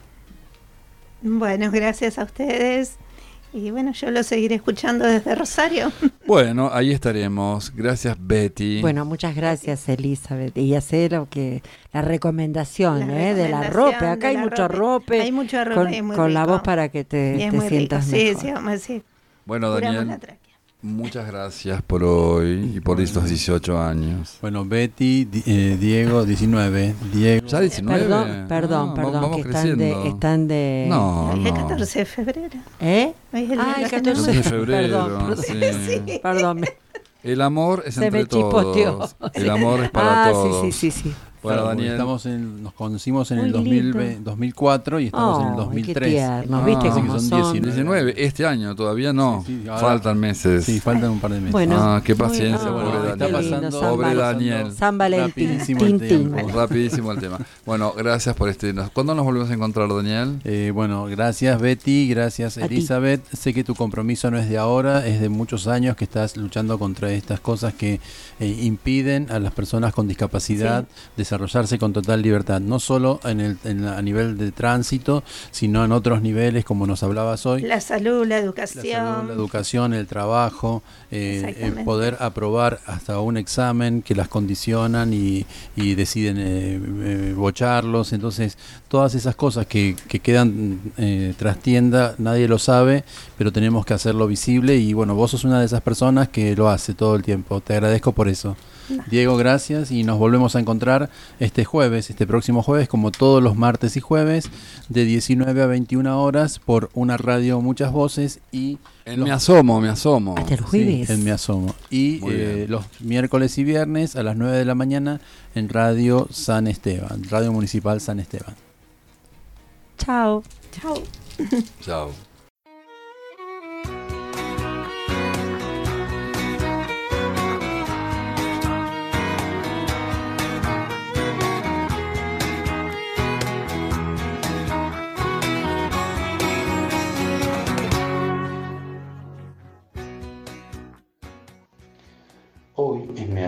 Bueno, gracias a ustedes. Y bueno, yo lo seguiré escuchando desde Rosario. Bueno, ahí estaremos. Gracias, Betty. Bueno, muchas gracias, Elizabeth. Y hacer lo que la recomendación, La ¿eh? de la ropa. Acá hay mucho ropa. Hay mucho ropa con, y es muy con rico. la voz para que te, Y es te muy sientas rico. mejor. Sí, sí, vamos a decir. Bueno, Curamos Daniel, la tráquea. muchas gracias por hoy y por estos dieciocho años. Bueno, Betty, di- eh, Diego, diecinueve. Diego. ¿Ya diecinueve? Perdón, perdón, Ah, perdón, vamos que están de, creciendo. están de... No, Hoy es el no. catorce de febrero. ¿Eh? Hoy es el Ah, día el de catorce de de febrero, Perdón, perdón. sí. Sí. Perdón, me- El amor es se entre me chispoteó. todos. El amor es para ah, todos. sí, sí, sí, sí. Bueno, Claro, porque Daniel. estamos en, nos conocimos en Muy el dos mil lindo. ve- dos mil cuatro y estamos en el Ay, dos mil qué tres. tiernos, ¿viste Ah, Así que cómo son son? diecinueve. diecinueve, este año todavía no. Sí, sí, ahora- Faltan meses. Sí, faltan un par de meses. Bueno, Ah, qué muy- paciencia, ah, pobre qué Daniel. lindo, pasando- San Pobre Val- Daniel. San Valentín, Rapidísimo el Tintín. tiempo. Rapidísimo el tema. Bueno, gracias por este. nos- ¿Cuándo nos volvemos a encontrar, Daniel? Eh, bueno, gracias Betty, gracias A ti. Elizabeth. Sé que tu compromiso no es de ahora, es de muchos años que estás luchando contra estas cosas que eh, impiden a las personas con discapacidad desarrollarse con total libertad, no solo en el, en la- a nivel de tránsito, sino en otros niveles, como nos hablabas hoy. La salud, la La educación. salud, la educación, el trabajo, eh, Exactamente. el poder aprobar hasta un examen que las condicionan y, y deciden eh, eh, bocharlos. Entonces, todas esas cosas que, que quedan eh, tras tienda, nadie lo sabe, pero tenemos que hacerlo visible. Y bueno, vos sos una de esas personas que lo hace todo el tiempo. Te agradezco por eso. No. Diego, gracias, y nos volvemos a encontrar este jueves, este próximo jueves, como todos los martes y jueves, de diecinueve a veintiuna horas, por una radio Muchas Voces y... En los- Me Asomo, Me Asomo. Hasta el Sí, jueves. en Me Asomo. Y Muy eh, bien. los miércoles y viernes a las nueve de la mañana en Radio San Esteban, Radio Municipal San Esteban. Chao. Chao. Chao.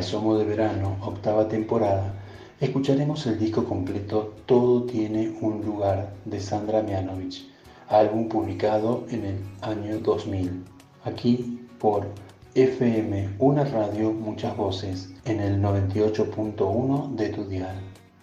Asomo de Verano, octava temporada, escucharemos el disco completo Todo tiene un lugar de Sandra Mianovich, álbum publicado en el año dos mil, aquí por F M, una radio, muchas voces, en el noventa y ocho punto uno de tu dial.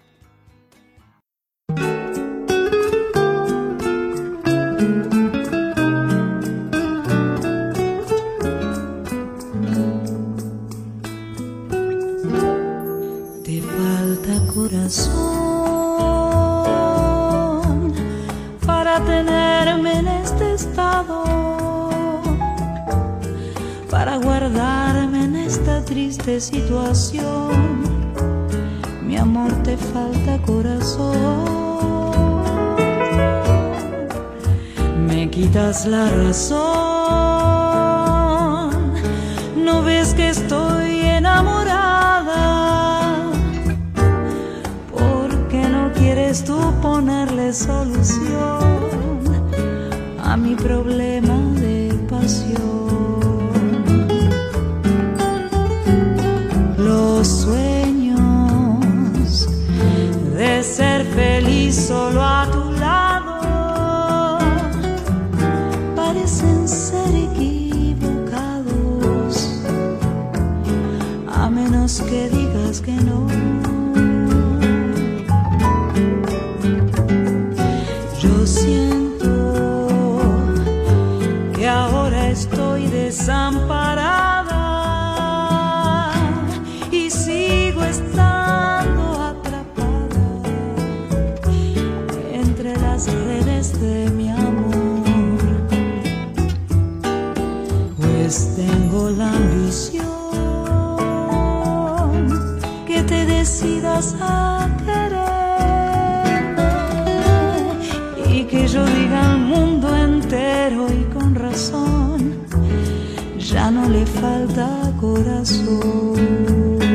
Te falta corazón para tenerme en este estado, para guardarme en esta triste situación. Mi amor, te falta corazón. Me quitas la razón. No ves que estoy enamorada. ¿Por qué no quieres tú ponerle solución a mi problema de pasión? Los sueños de ser feliz solo a tu lado parecen ser equivocados, a menos que digas que no. Yo siento que ahora estoy desamparada y sigo estando atrapada entre las redes de mi amor, pues tengo la ambición que te decidas a querer y que yo diga al mundo entero y con razón, ya no le falta corazón.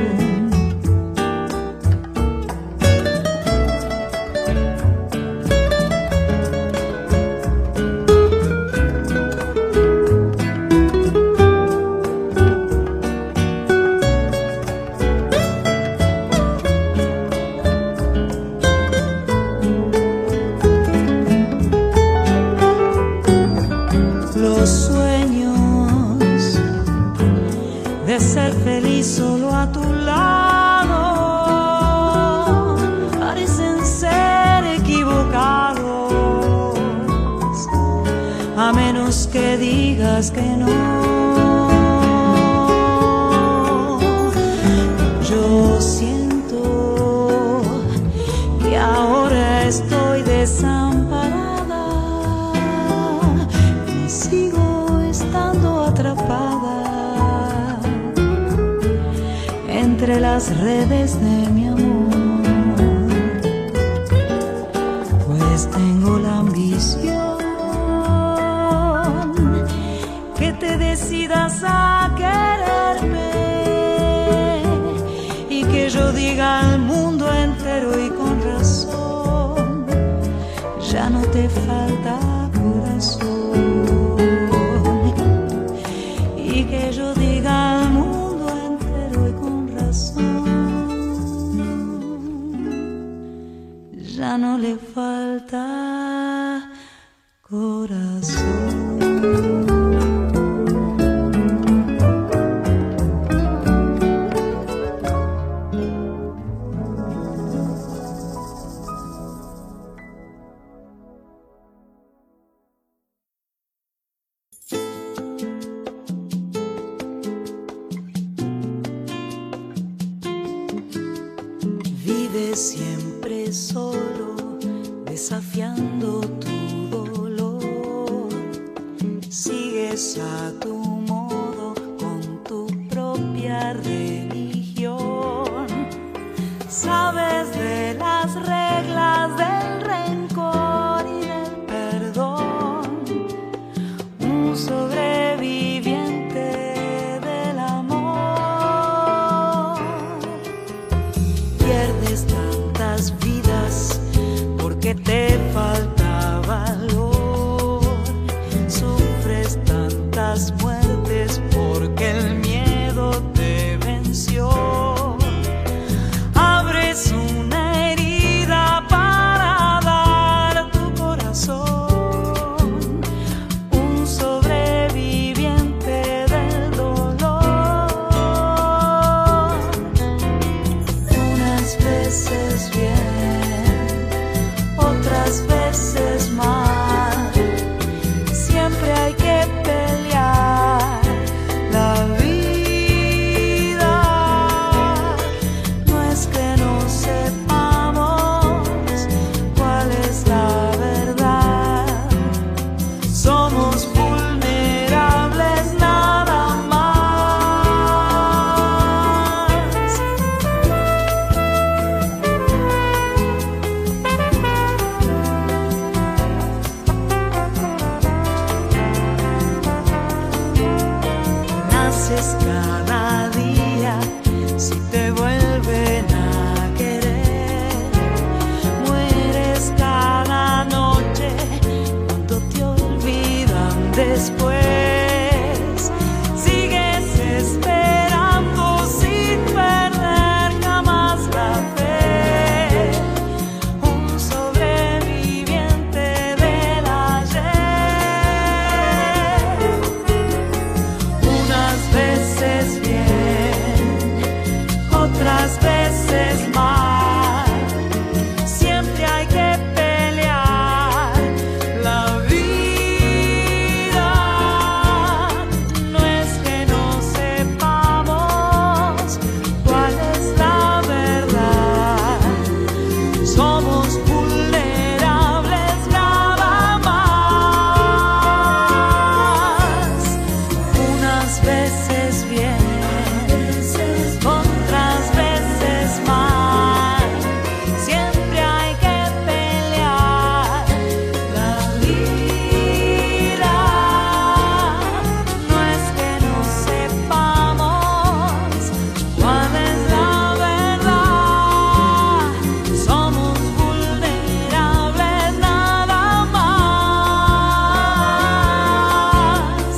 Los sueños de ser feliz solo a tu lado parecen ser equivocados, a menos que digas que no. Yo siento que ahora estoy desamparada, sigo estando atrapada entre las redes de mi amor, pues tengo la ambición que te decidas a quererme y que yo diga al mundo entero y con razón, ya no te falta corazón. Y que yo diga al mundo entero y con razón, ya no le falta corazón. Siempre solo, desafiando tu dolor. Sigues a tu modo con tu propia religión. Sabes de las reglas del rencor y del perdón. Un sobreviviente del amor. Pierdes tantas vidas porque te falta valor. Sufres tantas muertes porque el miedo te venció. otras veces más. Siempre hay que pelear la vida. No es que no sepamos cuál es la verdad. Somos vulnerables nada más. Naces cada día si te vuelven a querer. Mueres cada noche cuando te olvidan después. Sigues esperando sin perder jamás la fe. Un sobreviviente del ayer. Unas veces bien, otras veces mal. Siempre hay que pelear la vida. No es que no sepamos cuál es la verdad. Somos vulnerables nada más. Unas veces bien, otras veces mal. Siempre hay que pelear la vida. No es que no sepamos cuál es la verdad. Somos vulnerables nada más.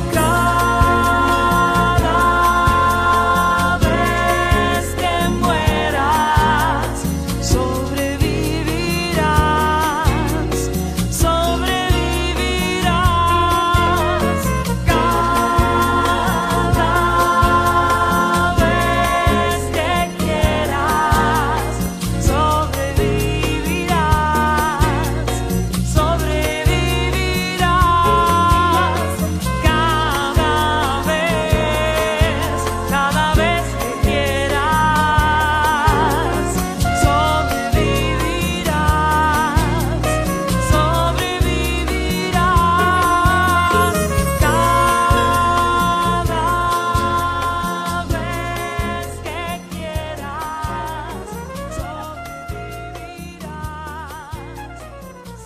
Cada vez que mueras, sobrevivirás, sobrevivirás. Cada vez que quieras, sobrevivirás, sobrevivirás. Cada vez, cada vez que quieras, sobrevivirás, sobrevivirás. Cada vez que quieras, sobrevivirás,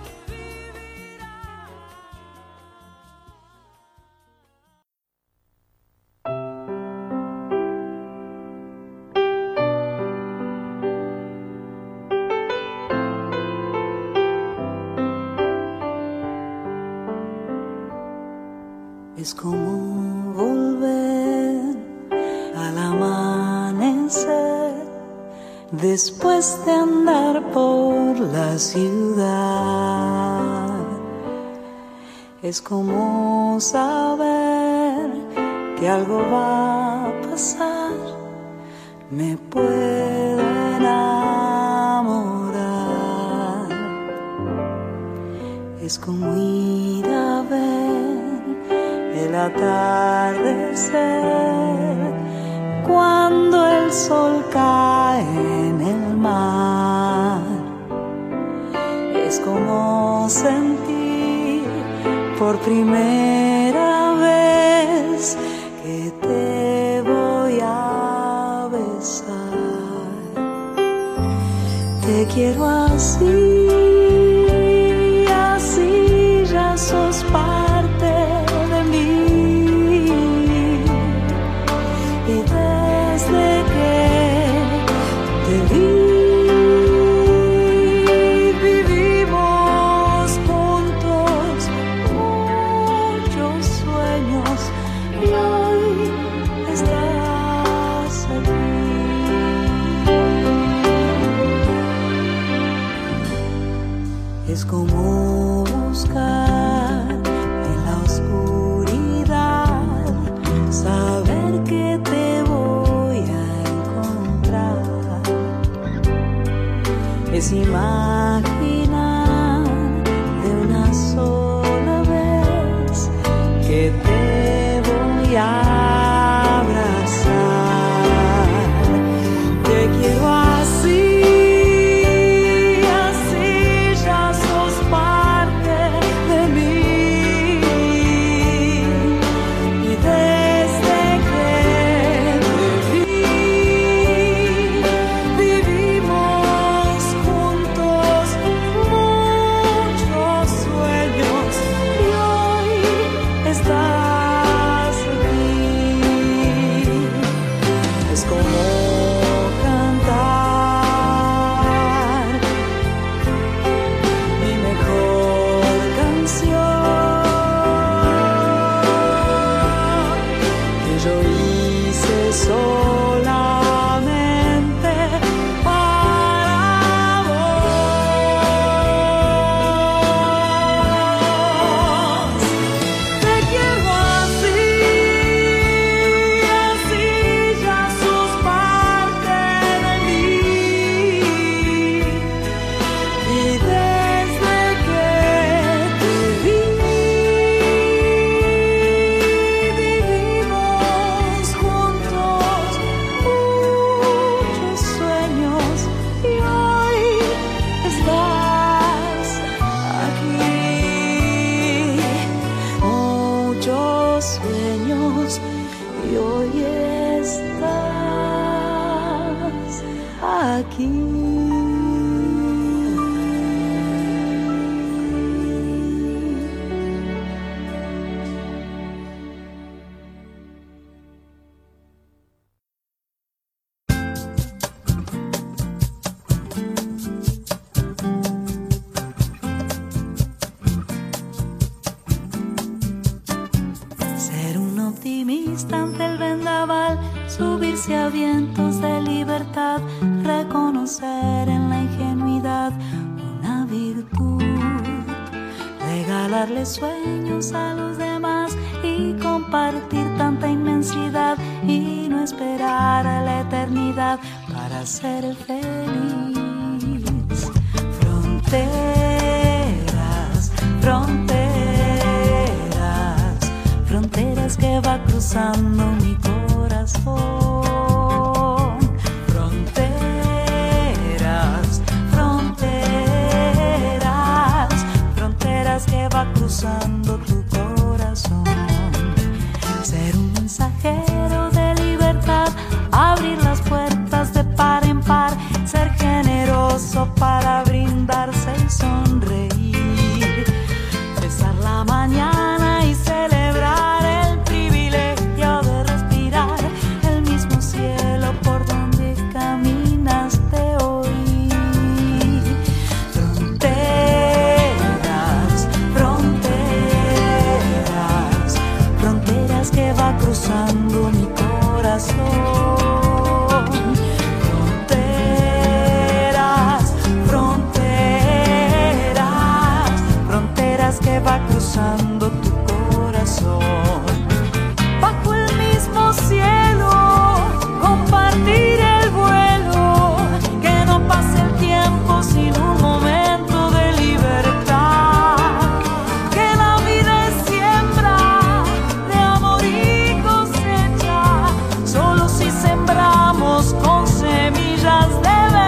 Es como volver al amanecer después de andar por la ciudad. Es como saber que algo va a pasar. Me puedo enamorar. Es como ir a ver el atardecer cuando el sol cae en el mar. Es como sentir por primera vez que te voy a besar. Te quiero así, así ya sos parte de mí. Y desde que te vi, vivimos juntos muchos sueños y hoy estás aquí. Es como buscar en la oscuridad, saber que te voy a encontrar. Es imaginar aspavientos de libertad, reconocer en la ingenuidad una virtud, regalarle sueños a los demás y compartir tanta inmensidad y no esperar a la eternidad para ser feliz. Fronteras, fronteras, fronteras que va cruzando mi corazón. Fronteras, fronteras, fronteras que va cruzando tu corazón. Ser un mensajero de libertad, abrir las puertas de par en par, ser generoso para brindarse y sonreír, besar la mañana y celebrar el privilegio de respirar el mismo cielo por donde caminaste hoy. Fronteras, fronteras, fronteras que va cruzando mi corazón. Que va cruzando tu corazón. Bajo el mismo cielo, compartir el vuelo, que no pase el tiempo sin un momento de libertad. Que la vida es siembra de amor y cosecha, solo si sembramos con semillas de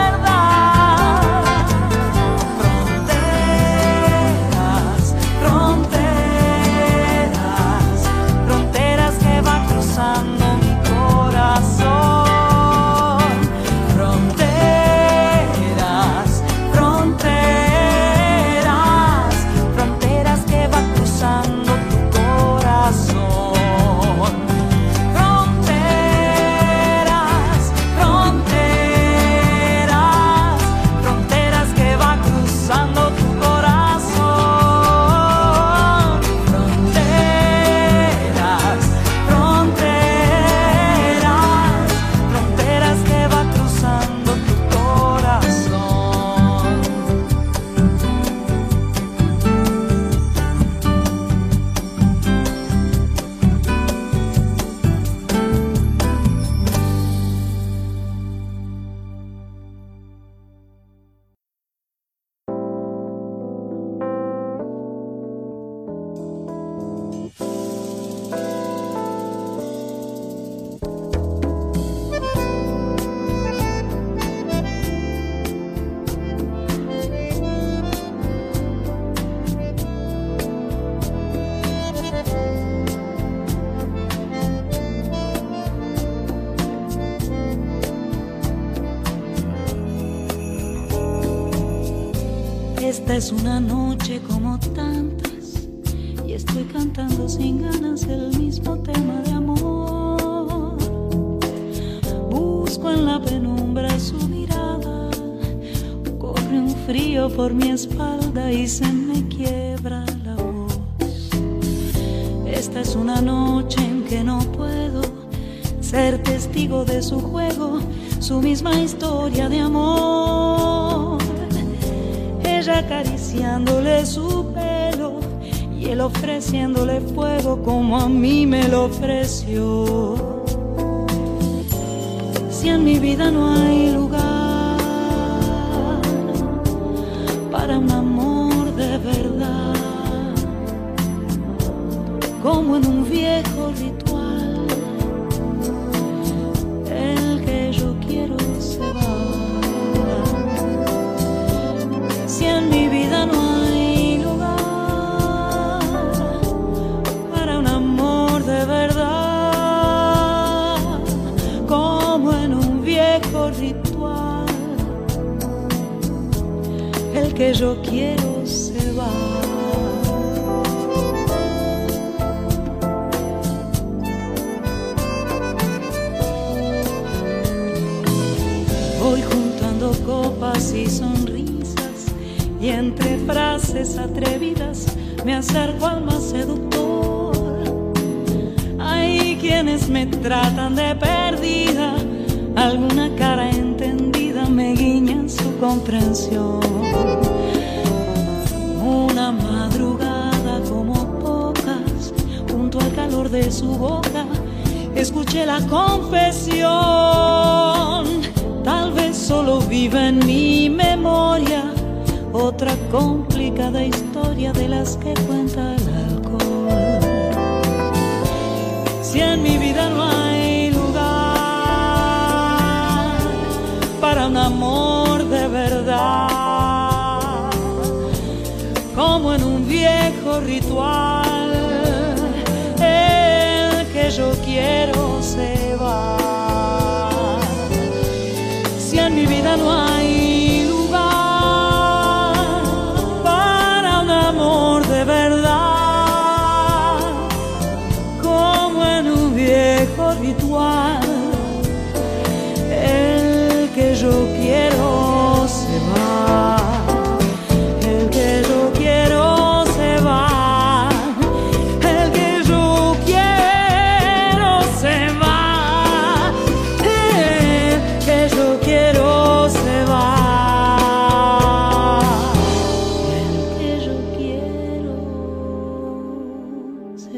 esta es una noche como tantas y estoy cantando sin ganas el mismo tema de amor. Busco en la penumbra su mirada, corre un frío por mi espalda y se me quiebra la voz. Esta es una noche en que no puedo ser testigo de su juego, su misma historia de amor. Ella acariciándole su pelo y él ofreciéndole fuego como a mí me lo ofreció. Si en mi vida no hay lugar para un amor de verdad, como en un viejo ritual, el que yo quiero se va. Si en mi vida no hay lugar para un amor de verdad, como en un viejo ritual, el que yo quiero se va. Voy juntando copas y sonrisas y entre frases atrevidas me acerco al más seductor. Hay quienes me tratan de perdida, alguna cara entendida me guiña su comprensión. Una madrugada como pocas, junto al calor de su boca, escuché la confesión. Tal vez solo viva en mi memoria otra complicada historia de las que cuenta el alcohol. Si en mi vida no hay lugar para un amor de verdad, como en un viejo ritual, el que yo quiero se va. Si en mi vida no hay lugar para un amor de verdad, como en un viejo ritual, el que yo quiero se va. El que yo quiero se va. El que yo quiero se va. El que yo quiero se va. El que yo quiero se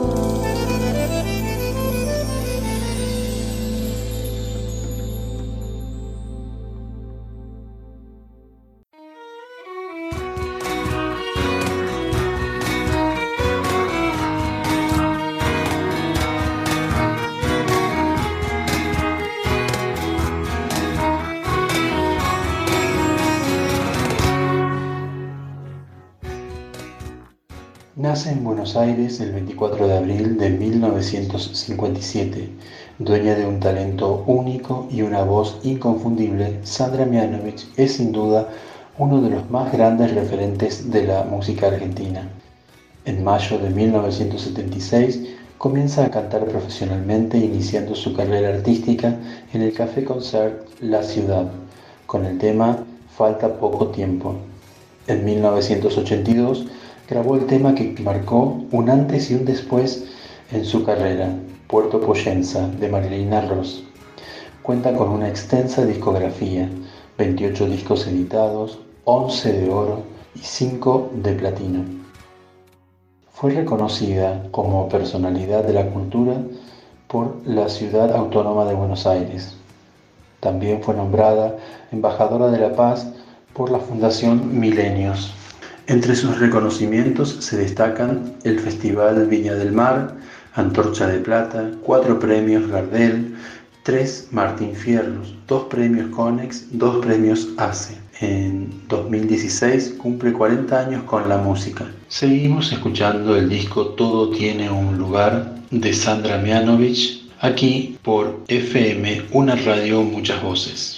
Nace en Buenos Aires el veinticuatro de abril de mil novecientos cincuenta y siete. Dueña de un talento único y una voz inconfundible, Sandra Mianovich es sin duda uno de los más grandes referentes de la música argentina. En mayo de mil novecientos setenta y seis comienza a cantar profesionalmente, iniciando su carrera artística en el Café Concert La Ciudad, con el tema Falta poco tiempo. En mil novecientos ochenta y dos grabó el tema que marcó un antes y un después en su carrera, Puerto Poyenza, de Marilina Ross. Cuenta con una extensa discografía, veintiocho discos editados, once de oro y cinco de platino. Fue reconocida como personalidad de la cultura por la Ciudad Autónoma de Buenos Aires. También fue nombrada embajadora de la paz por la Fundación Milenios. Entre sus reconocimientos se destacan el Festival Viña del Mar, Antorcha de Plata, cuatro premios Gardel, tres Martín Fierros, dos premios Conex, dos premios A C E. En dos mil dieciséis cumple cuarenta años con la música. Seguimos escuchando el disco Todo tiene un lugar de Sandra Mianovich, aquí por F M, una radio, muchas voces.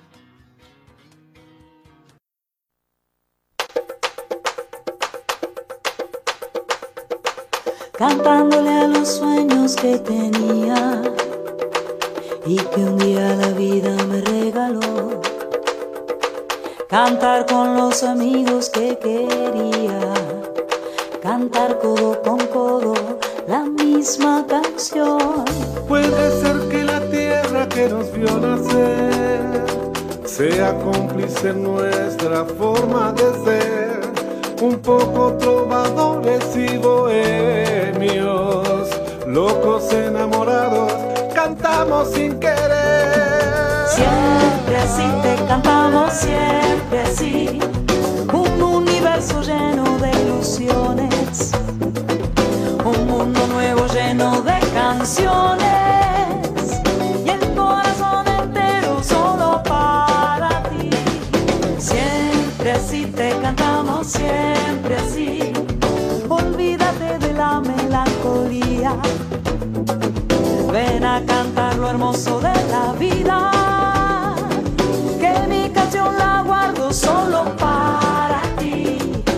Cantándole a los sueños que tenía y que un día la vida me regaló. Cantar con los amigos que quería, cantar codo con codo la misma canción. Puede ser que la tierra que nos vio nacer sea cómplice en nuestra forma de ser, un poco trovadores y bohemios, locos enamorados, cantamos sin querer. Siempre así te cantamos, siempre así, un universo lleno de ilusiones, un mundo nuevo lleno de canciones, y el corazón entero solo para ti. Siempre así te cantamos, siempre así, olvídate de la melancolía, ven a cantar lo hermoso de la vida, que mi canción la guardo solo para ti.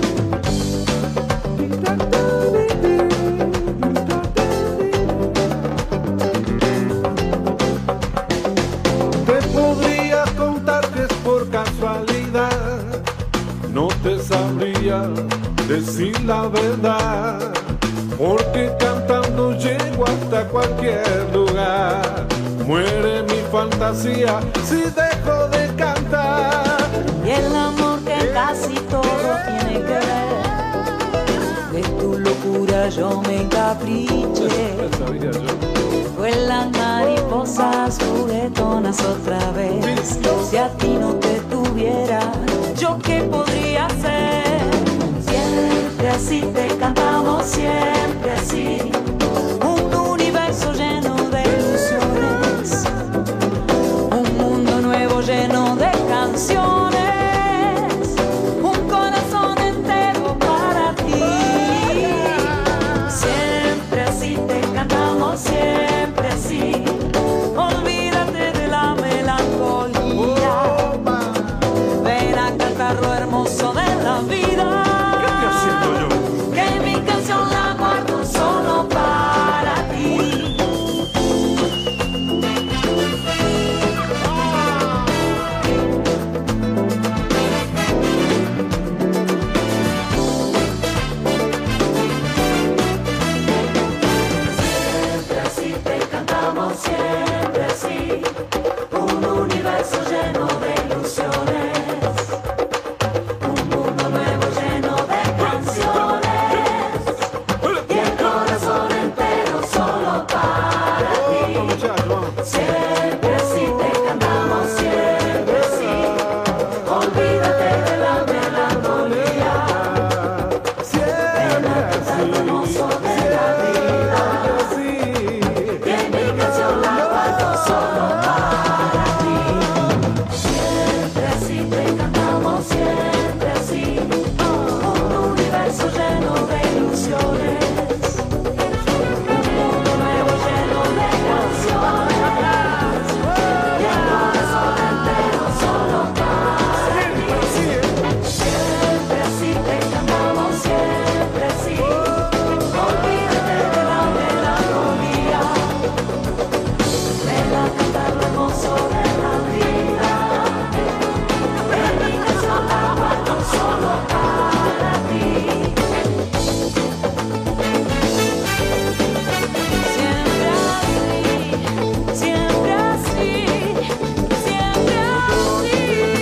Te podría contar que es por casualidad, no te sabría decir la verdad, porque cantando llego hasta cualquier lugar. Muere mi fantasía si dejo de cantar. Y el amor que casi todo tiene que ver, de tu locura yo me encapriché. Vuelan mariposas juguetonas otra vez. Si a ti no te tuviera, ¿yo qué podría hacer? Siempre así te cantamos, siempre así. Un universo lleno de ilusiones, un mundo nuevo lleno de canciones, un corazón entero para ti. Siempre así te cantamos, siempre así. Olvídate de la melancolía, ven a cantar lo hermoso de la vida. Que mi canción la guardo solo para ti. Siempre así te cantamos, siempre así. Un universo lleno de ilusiones, un mundo nuevo lleno de canciones, y el corazón entero solo para ti. Siempre así te cantamos, siempre así. Olvídate de la melancolía, ven a cantar lo hermoso de la vida. Que mi canción la guardo solo para ti. Siempre así te cantamos, siempre así. Un universo lleno de ilusiones, un mundo nuevo lleno de canciones, y el corazón entero solo para ti. Siempre así te cantamos, siempre así. Olvídate de la melancolía, ven a cantar lo hermoso de la vida. Que mi canción la guardo solo para ti. Siempre así, siempre así, siempre así.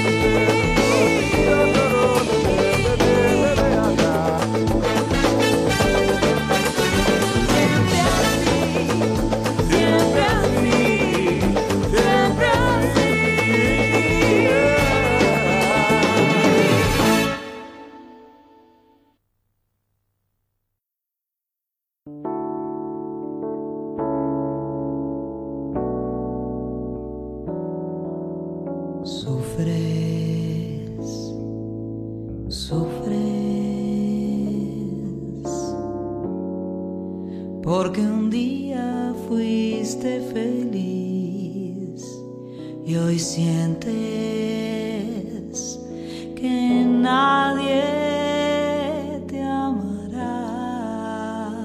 Siempre así, siempre así. Sufres, sufres, porque un día fuiste feliz y hoy sientes que nadie te amará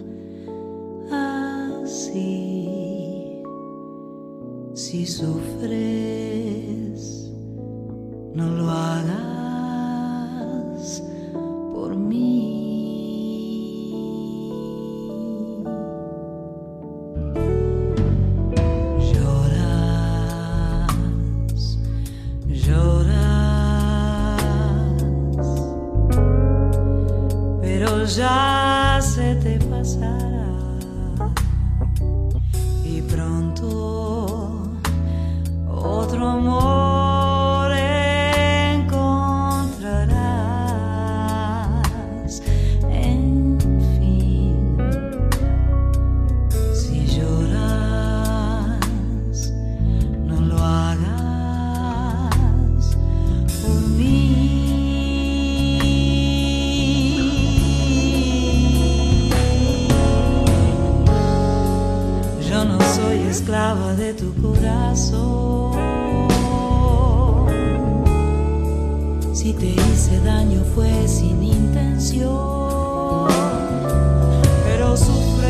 así. Si sufres, no lo hagas por mí. Lloras, lloras, pero ya se te pasará y pronto otro amor encontrarás. En fin, si lloras, no lo hagas por mí. Yo no soy esclava de tu corazón. Si te hice daño fue sin intención, pero sufres,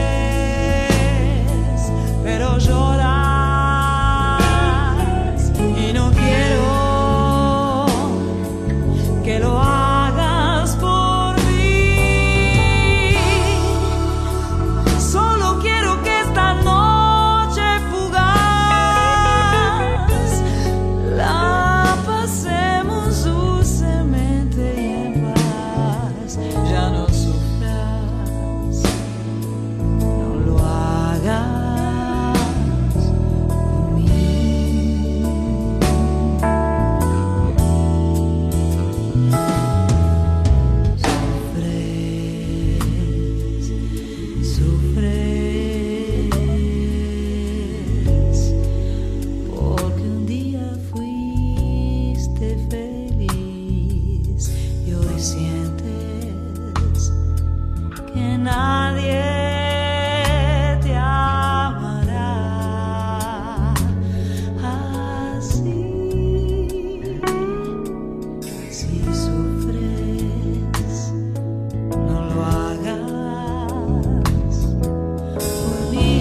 pero lloras y no quiero que lo hagas por mí. Solo quiero que esta noche fugaz sufras, ya no sufras, no lo hagas conmigo. Sufres, sufres, porque un día fuiste feliz y hoy sientes que nadie te amará así. Si sufres, no lo hagas por mí.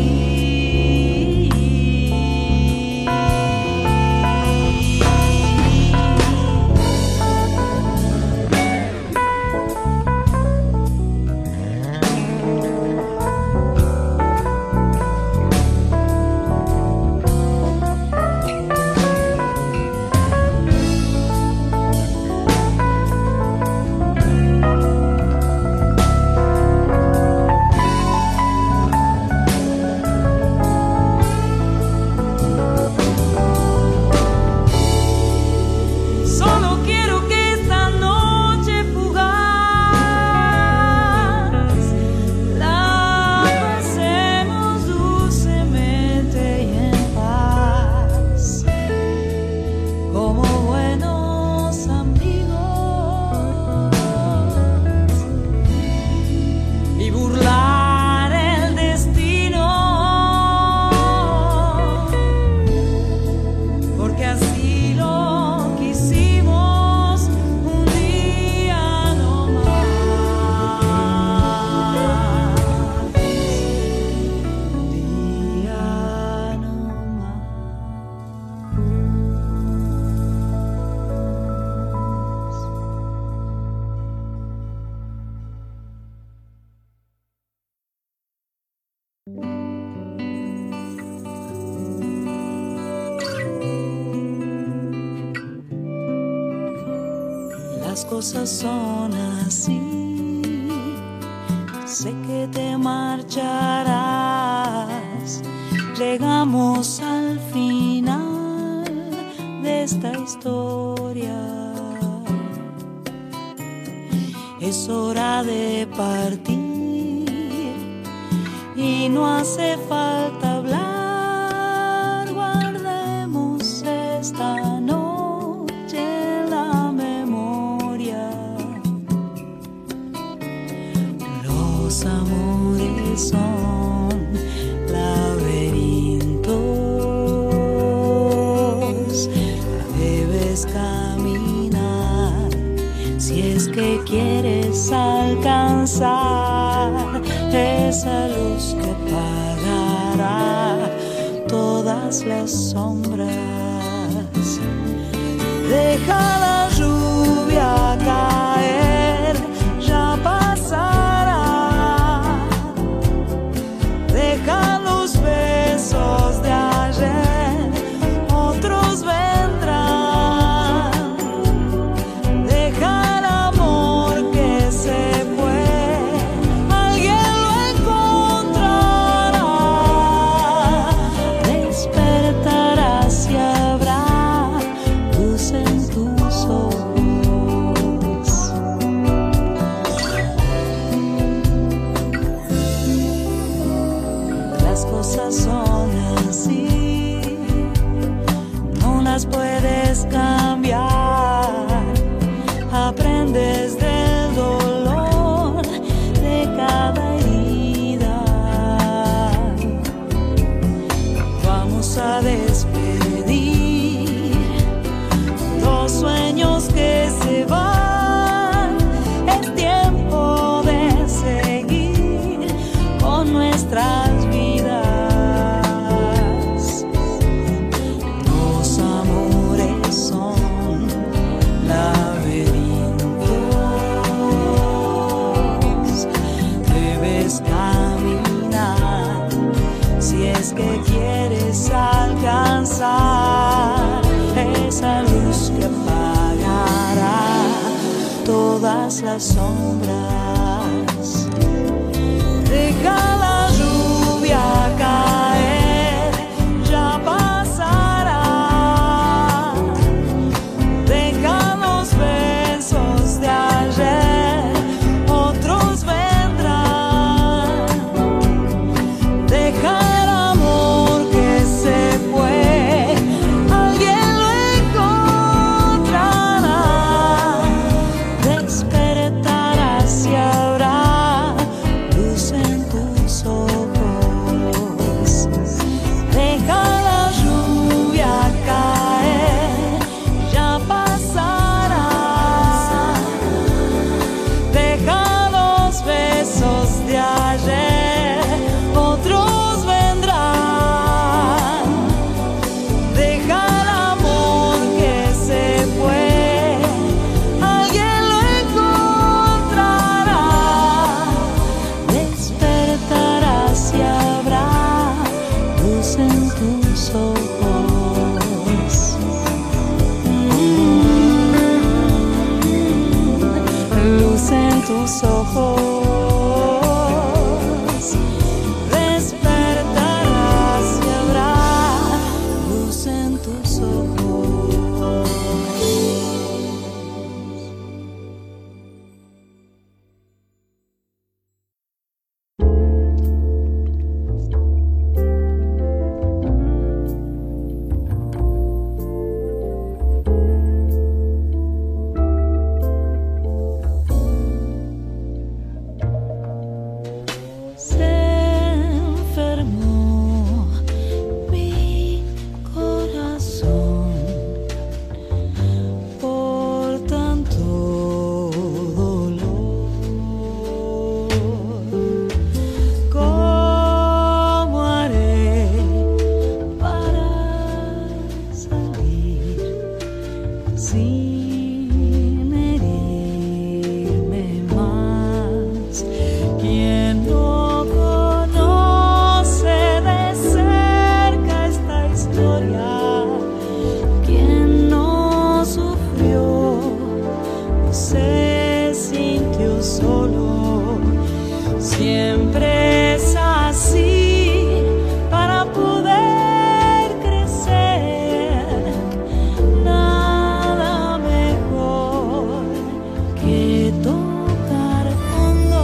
Solo quiero que esta noche fugaz la pasemos dulcemente y en paz, como buenos amigos, y burlar el destino, porque así lo quisimos un día no más, un día no más. Las cosas son así, sé que te marcharás. Llegamos al final de esta historia. Es hora de partir y no hace falta hablar. Guardemos esta noche en la memoria. Los amores son laberintos, debes caminar si es que quieres alcanzar esa luz que pagará todas las sombras. Deja la lluvia caer, ya pasará. Deja los besos de ayer, otros vendrán. Deja el amor que se fue, alguien lo encontrará. Despertarás y habrá luz en tus ojos. las sombras. Deja la lluvia caer, ya pasará. Deja los besos de ayer, otros vendrán. Deja el amor que se fue, alguien lo encontrará. Despertarás y habrá luz en tus ojos. Deja la lluvia caer, ya pasará. Deja los besos de ayer, otros vendrán. Deja el amor que se fue, alguien lo encontrará. Despertarás y habrá luz en tus ojos. Mm, luz en tus ojos. Despertarás y habrá luz en tus ojos. Se enfermó mi corazón por tanto dolor. ¿Cómo haré para salir sin herirme más? ¿Quién no conoce de cerca esta historia? ¿Quién no sufrió, no se sintió solo? Siempre es así para poder crecer. Nada mejor que tocar fondo.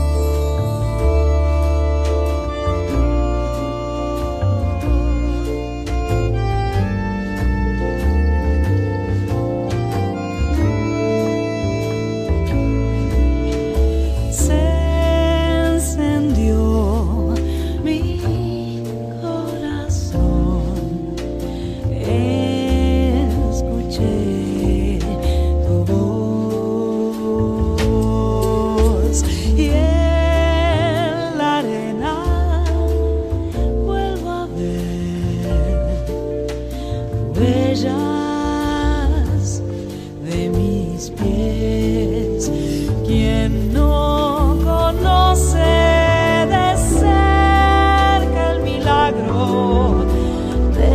Se encendió mi corazón, escuché tu voz y en la arena vuelvo a ver huellas de mis pies. ¿Quién no conoce de cerca el milagro de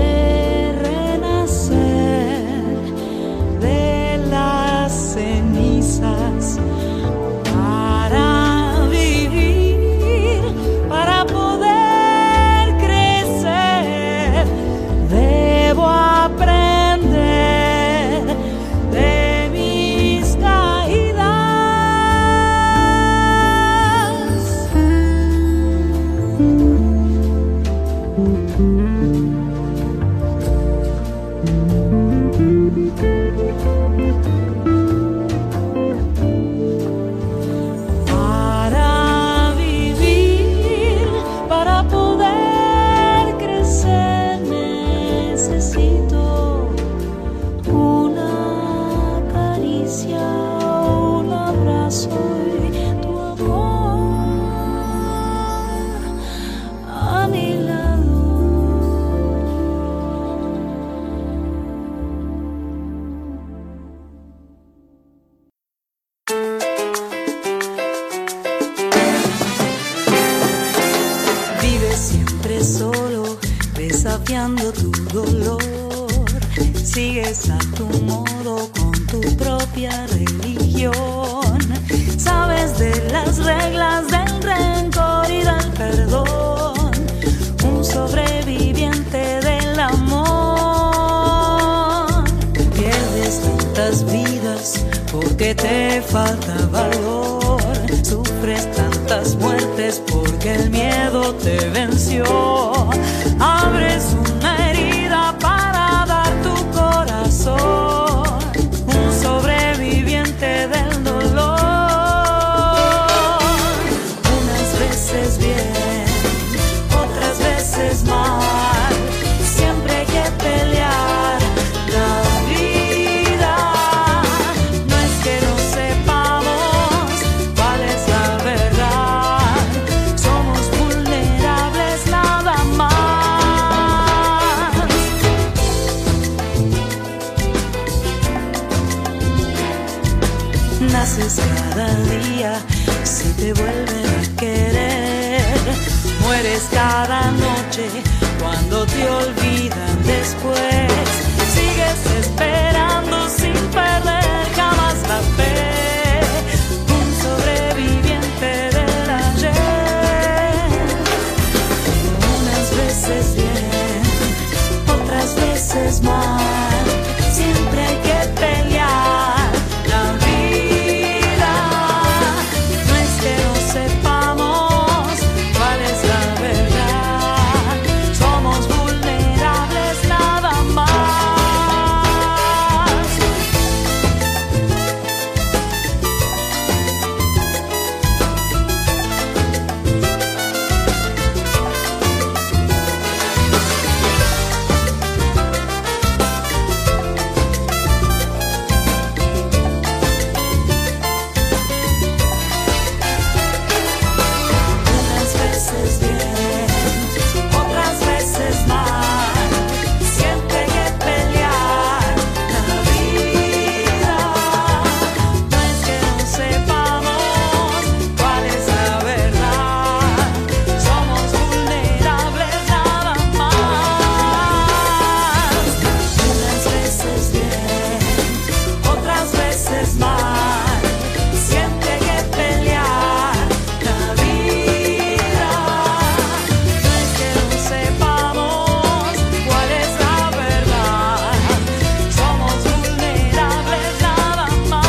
renacer de las cenizas para vivir, para poder crecer? Debo aprender de mis caídas. Para vivir, para poder crecer, necesito una caricia, un abrazo y tu amor a mi lado. Vives siempre solo, desafiando tu dolor. Sigues a tu modo con tu propia religión. las reglas del rencor y del perdón, un sobreviviente del amor. Pierdes tantas vidas porque te falta valor, sufres tantas muertes porque el miedo te venció. Abres una herida para dar tu corazón, un sobreviviente del dolor. Unas veces bien, otras veces mal, siempre hay que pelear la vida. No es que no sepamos cuál es la verdad, somos vulnerables nada más. Naces cada día si te vuelven a querer, mueres cada noche cuando te olvidan después. Sigues esperando sin perder jamás la fe, un sobreviviente del ayer. Unas veces bien, otras veces mal, siempre hay que pelear la vida. No es que no sepamos cuál es la verdad, somos vulnerables nada más. Unas veces bien, otras veces mal, siempre hay que pelear la vida. No es que no sepamos cuál es la verdad, somos vulnerables nada más. Unas veces bien, otras veces mal, siempre hay que pelear la vida. No es que no sepamos cuál es la verdad, somos vulnerables nada más.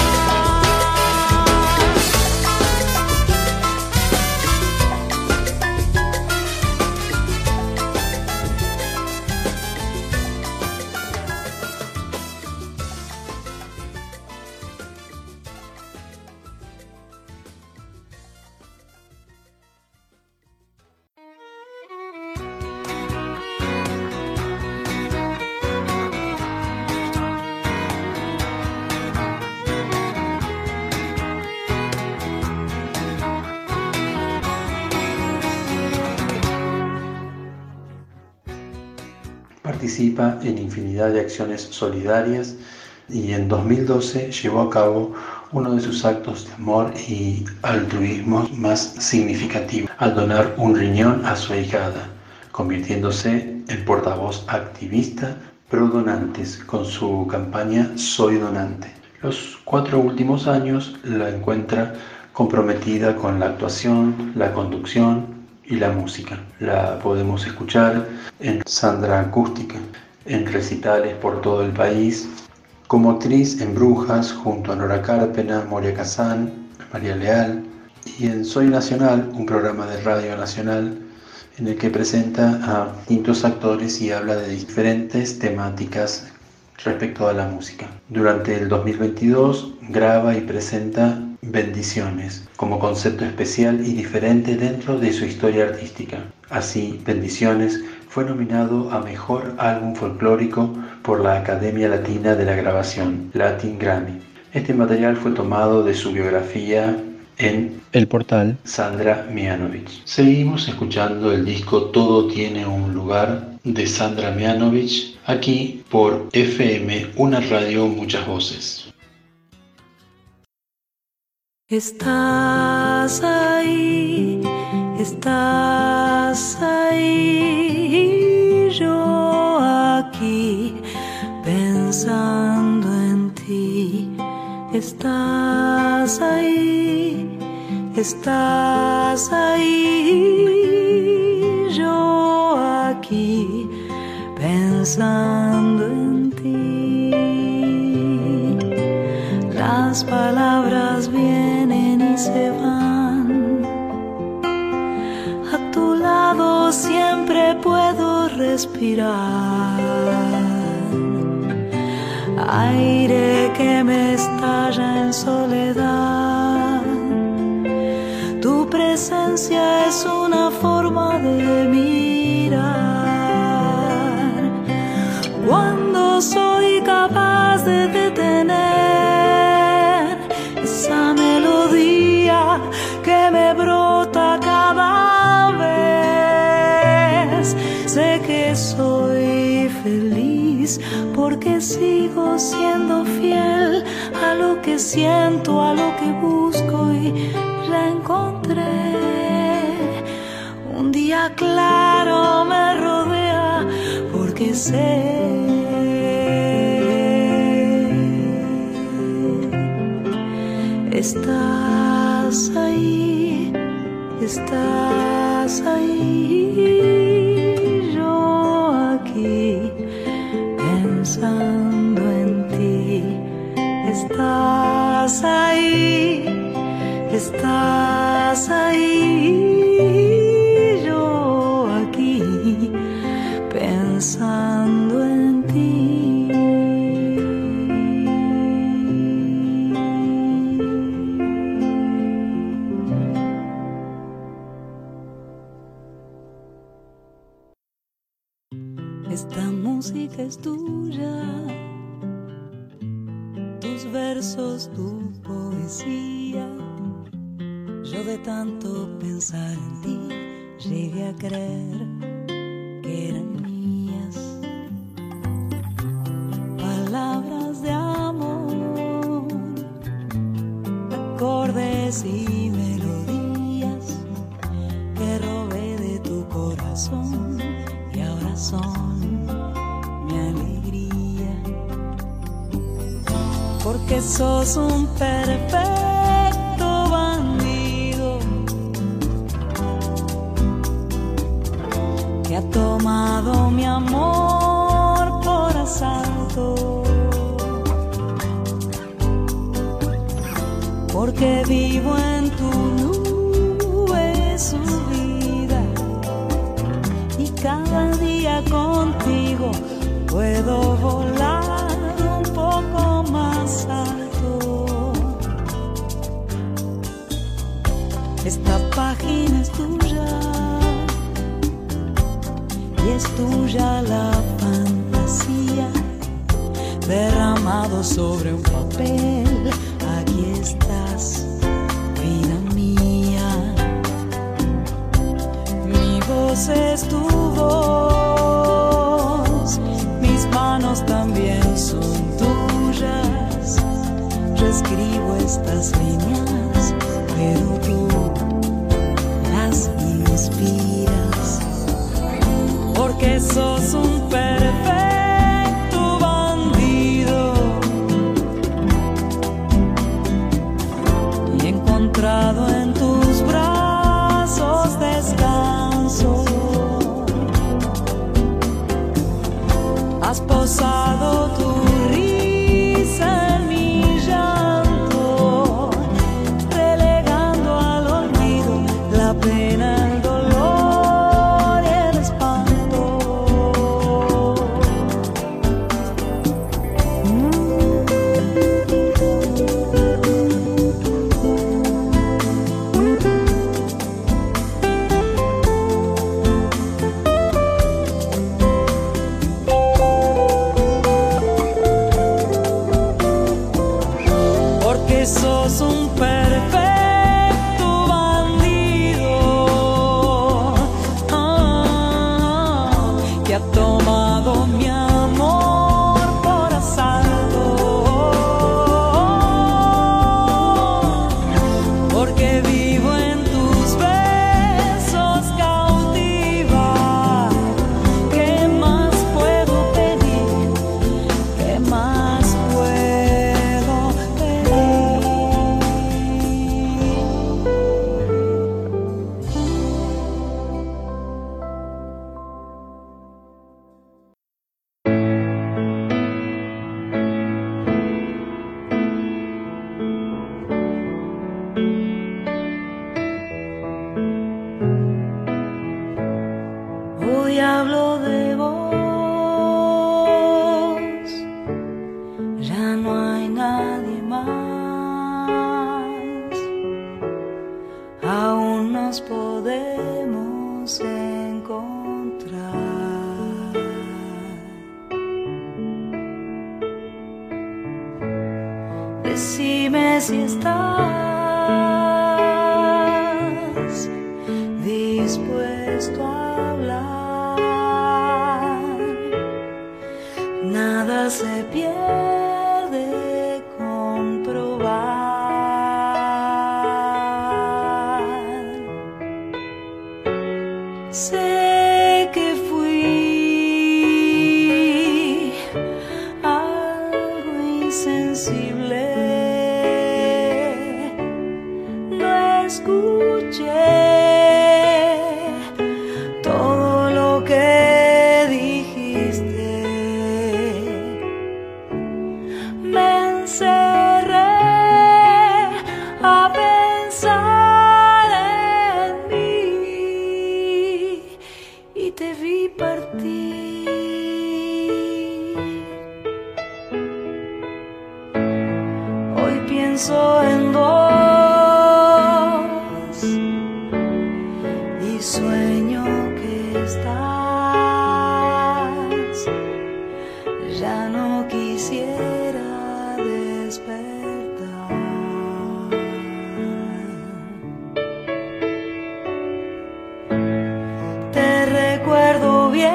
Participa en infinidad de acciones solidarias y en dos mil doce llevó a cabo uno de sus actos de amor y altruismo más significativos al donar un riñón a su ahijada, convirtiéndose en portavoz activista pro donantes con su campaña Soy Donante. Los cuatro últimos años la encuentra comprometida con la actuación, la conducción y la música. La podemos escuchar en Sandra Acústica, en recitales por todo el país, como actriz en Brujas junto a Nora Carpena, Moria Kazán, María Leal, y en Soy Nacional, un programa de Radio Nacional en el que presenta a distintos actores y habla de diferentes temáticas respecto a la música. Durante el dos mil veintidós graba y presenta Bendiciones, como concepto especial y diferente dentro de su historia artística. Así, Bendiciones fue nominado a Mejor Álbum Folclórico por la Academia Latina de la Grabación, Latin Grammy. Este material fue tomado de su biografía en el portal Sandra Mianovich. Seguimos escuchando el disco Todo tiene un lugar de Sandra Mianovich, aquí por F M, una radio, muchas voces. Estás ahí, estás ahí, yo aquí pensando en ti. Estás ahí, estás ahí, yo aquí pensando en ti. Las palabras vienen y se van, a tu lado siempre puedo respirar. Aire que me estalla en soledad, tu presencia es una forma de mirar. Cuando soy capaz de detener esa melodía que me brota cada vez, sé que soy feliz porque sigo siendo fiel a lo que siento, a lo que busco y ya encontré. Un día claro me rodea porque sé estás ahí, estás ahí, yo aquí pensando en ti. Estás ahí, estás ahí, yo aquí pensando en ti. Esta música es tuya, tus versos, tu poesía. Yo de tanto pensar en ti llegué a creer que eran mías. Palabras de amor, acordes y melodías que robé de tu corazón y ahora son mi alegría. Porque sos un perfecto bandido que ha tomado mi amor por asalto. Porque vivo en tu nube subida y cada día contigo puedo volar un poco más alto. Esta página es tuya y es tuya la fantasía derramado sobre un papel. Aquí estás, vida mía. Mi voz es tu voz, mis manos también son tuyas. Yo escribo estas líneas, pero tú las inspiras. Porque sos un perfecto bandido y encontrado en tus brazos descanso. Has posado tu risa en mi llanto, relegando al olvido la pena, el dolor y el espanto. nos podemos encontrar. Decime si estás dispuesto a hablar. Nada se pierde con probar. Sé que fui algo insensible. No escuché todo lo que dijiste. Me encerré a pensar en mí y te vi partir. Hoy pienso en vos y sueño que estás. Ya no quisiera despertar. Te recuerdo bien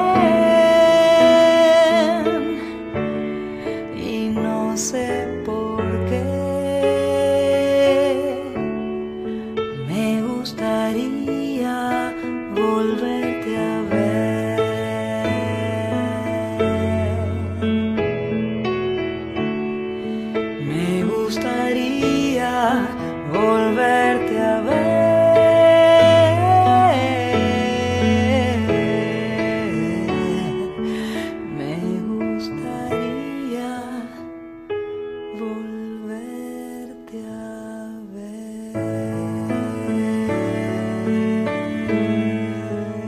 y no sé por qué. Me gustaría volverte a ver. Me gustaría volverte a ver. Me gustaría volverte a ver.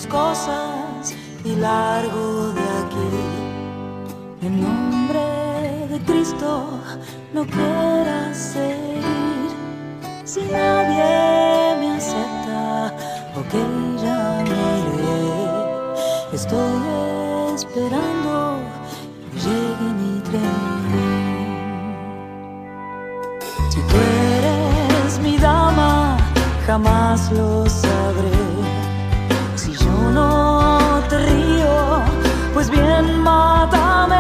cosas y largo de aquí. En nombre de Cristo no quieras seguir. Si nadie me acepta, ok, ya me iré. Estoy esperando que llegue mi tren. Si tú eres mi dama, jamás lo sabré. Si yo no te río, pues bien, mátame.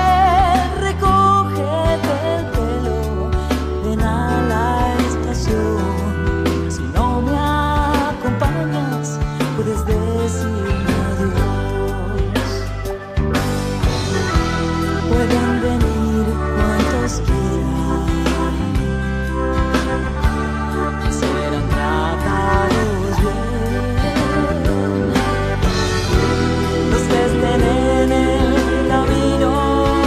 Recógete el pelo, ven a la estación. Si no me acompañas, puedes decirme adiós. Pueden venir cuantos quieran, serán tratados bien. Los que estén en el camino,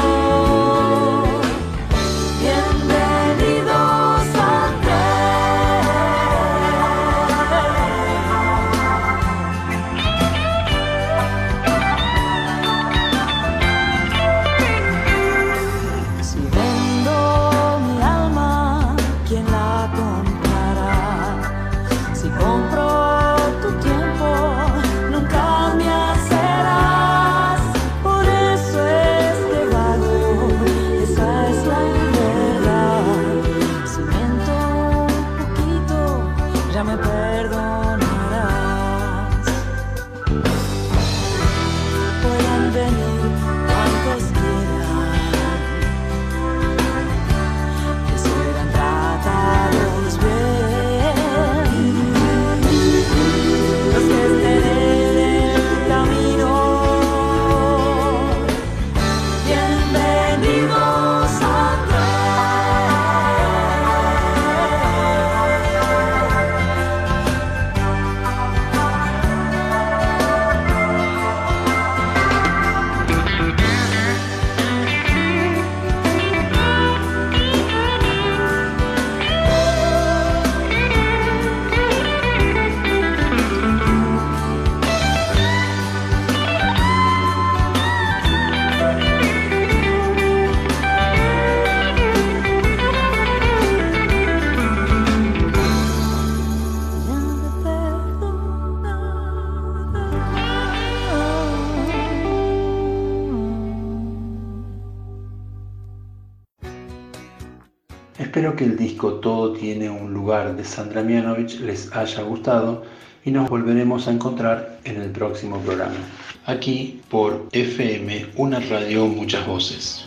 bienvenidos al tren. Si vendo mi alma, ¿quién la comprará? Si compro tu tiempo, nunca me hacerás. Por eso es que vago, esa es la verdad. Si miento un poquito, ya me perdonarás. Pueden venir cuantos quieran, que serán tratados bien. Los que estén en el camino, bienvenidos al Espero que el disco Todo tiene un lugar de Sandra Mianovich les haya gustado y nos volveremos a encontrar en el próximo programa. Aquí por F M, una radio, muchas voces.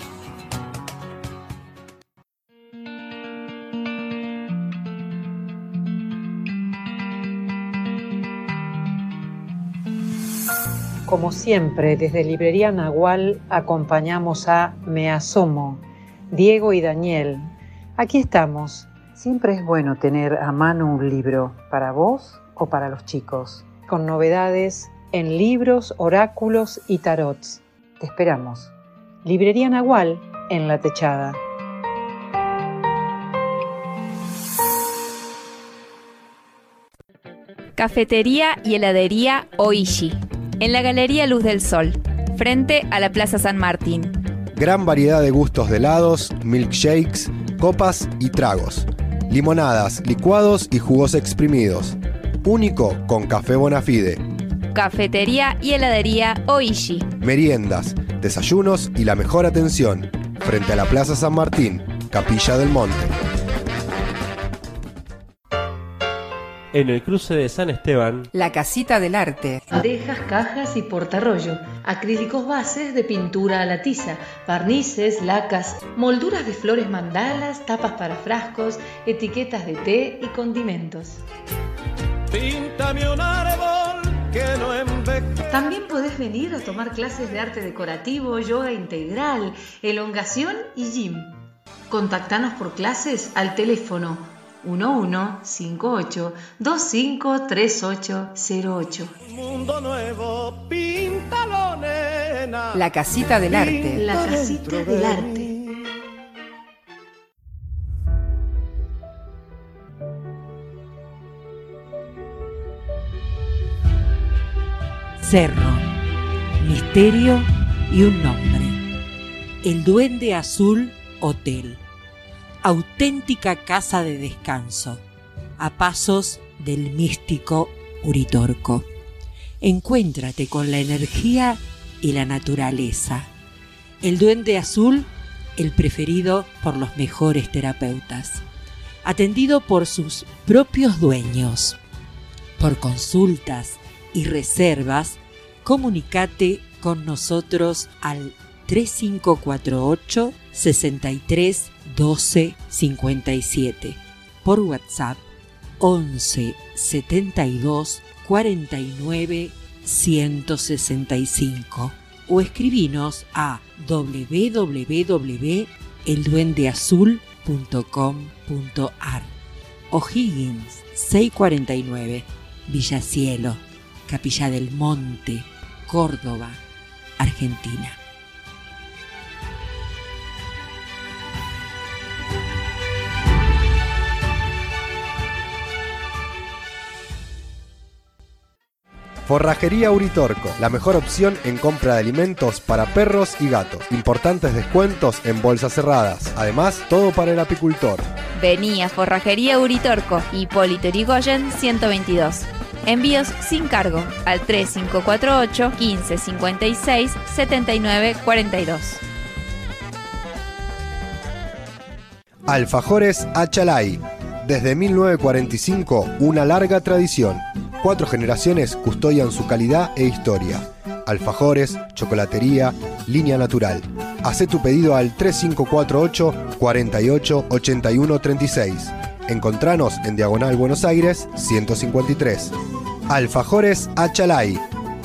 Como siempre, desde Librería Nahual acompañamos a Me Asomo, Diego y Daniel. Aquí estamos. Siempre es bueno tener a mano un libro, para vos o para los chicos, con novedades en libros, oráculos y tarots. Te esperamos. Librería Nahual en La Techada. Cafetería y heladería Oishi, en la Galería Luz del Sol, frente a la Plaza San Martín. Gran variedad de gustos de helados, milkshakes, copas y tragos. Limonadas, licuados y jugos exprimidos. Único con Café Bonafide. Cafetería y heladería Oishi. Meriendas, desayunos y la mejor atención. Frente a la Plaza San Martín, Capilla del Monte. En el cruce de San Esteban, La Casita del Arte. Bandejas, cajas y portarrollo, acrílicos bases de pintura a la tiza, barnices, lacas, molduras de flores mandalas, tapas para frascos, etiquetas de té y condimentos. Píntame un árbol que no envejece. También podés venir a tomar clases de arte decorativo, yoga integral, elongación y gym. Contactanos por clases al teléfono uno uno cinco ocho dos cinco tres ocho cero ocho. Mundo nuevo, píntalo, nena. La Casita del Arte. La Casita del Arte. cerro, misterio y un nombre. El Duende Azul Hotel. Auténtica casa de descanso, a pasos del místico Uritorco. Encuéntrate con la energía y la naturaleza. El Duende Azul, el preferido por los mejores terapeutas. Atendido por sus propios dueños. Por consultas y reservas, comunícate con nosotros al tres cinco cuatro ocho, seis tres, doce, cincuenta y siete. Por WhatsApp once, setenta y dos, cuarenta y nueve, ciento sesenta y cinco. O escribinos a doble u doble u doble u punto el duende azul punto com punto ar. O'Higgins seiscientos cuarenta y nueve, Villa Cielo, Capilla del Monte, Córdoba, Argentina. Forrajería Uritorco, la mejor opción en compra de alimentos para perros y gatos. Importantes descuentos en bolsas cerradas. Además, todo para el apicultor. Vení a Forrajería Uritorco, Hipólito Yrigoyen ciento veintidós. Envíos sin cargo al tres cinco cuatro ocho, quince cincuenta y seis, setenta y nueve cuarenta y dos. Alfajores Achalay. Desde mil novecientos cuarenta y cinco, una larga tradición. Cuatro generaciones custodian su calidad e historia. Alfajores, chocolatería, línea natural. Hacé tu pedido al tres cinco cuatro ocho, cuarenta y ocho, ochenta y uno treinta y seis. Encontranos en Diagonal Buenos Aires ciento cincuenta y tres. Alfajores Achalay.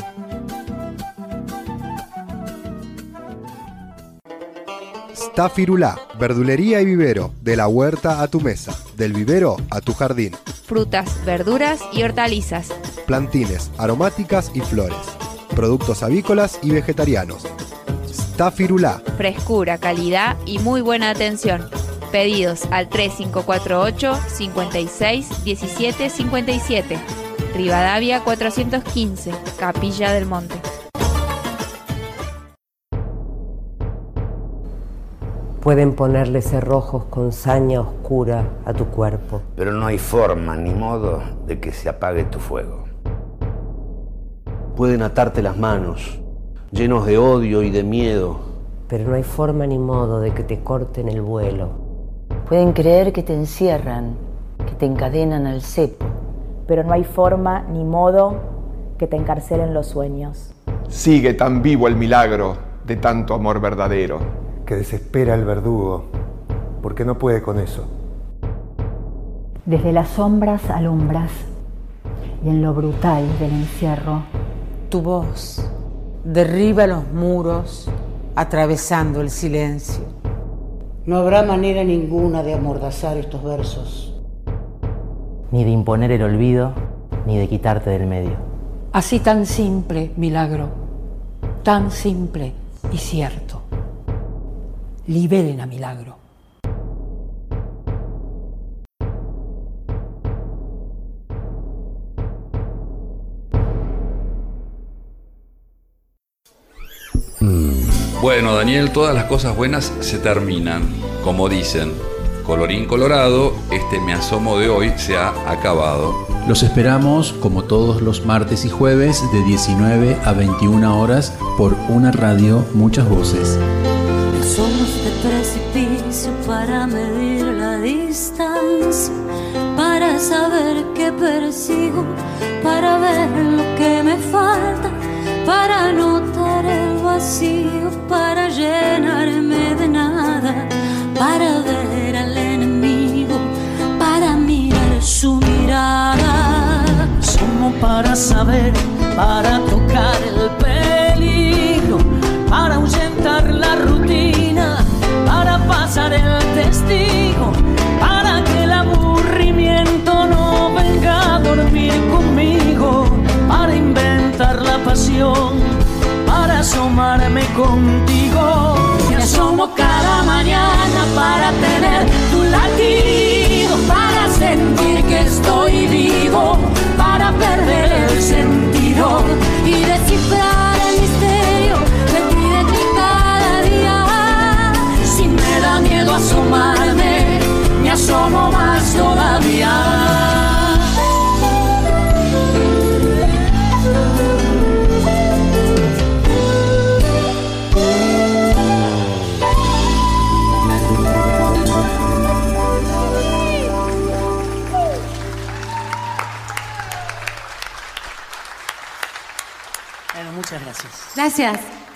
Stafirulá, verdulería y vivero, de la huerta a tu mesa, del vivero a tu jardín. Frutas, verduras y hortalizas. Plantines, aromáticas y flores. Productos avícolas y vegetarianos. Stafirulá. Frescura, calidad y muy buena atención. Pedidos al tres cinco cuatro ocho, cincuenta y seis, diecisiete cincuenta y siete. Rivadavia cuatrocientos quince, Capilla del Monte. Pueden ponerle cerrojos con saña oscura a tu cuerpo. Pero no hay forma ni modo de que se apague tu fuego. Pueden atarte las manos, llenos de odio y de miedo. Pero no hay forma ni modo de que te corten el vuelo. Pueden creer que te encierran, que te encadenan al cepo. Pero no hay forma ni modo que te encarcelen los sueños. Sigue tan vivo el milagro de tanto amor verdadero. Que desespera el verdugo, porque no puede con eso. Desde las sombras alumbras, y en lo brutal del encierro, tu voz derriba los muros, atravesando el silencio. No habrá manera ninguna de amordazar estos versos. Ni de imponer el olvido, ni de quitarte del medio. Así tan simple, milagro, tan simple y cierto. Liberen a Milagro. Bueno, Daniel, todas las cosas buenas se terminan, como dicen. Colorín colorado, este Me Asomo de hoy se ha acabado. Los esperamos como todos los martes y jueves de diecinueve a veintiuna horas por una radio, muchas voces. Somos de precipicio para medir la distancia, para saber qué persigo, para ver lo que me falta, para notar el vacío, para llenarme de nada, para ver al enemigo, para mirar su mirada. Somos para saber, para tocar el peligro, para ahuyentar la rutina, para pasar el testigo, para que el aburrimiento no venga a dormir conmigo, para inventar la pasión, para asomarme contigo. Me asomo cada mañana para tener tu latido, para sentir que estoy vivo, para perder el sentido y decir descifrar el misterio de ti, de ti cada día. Si me da miedo asomarme, me asomo más todavía. Bueno, muchas gracias. Gracias.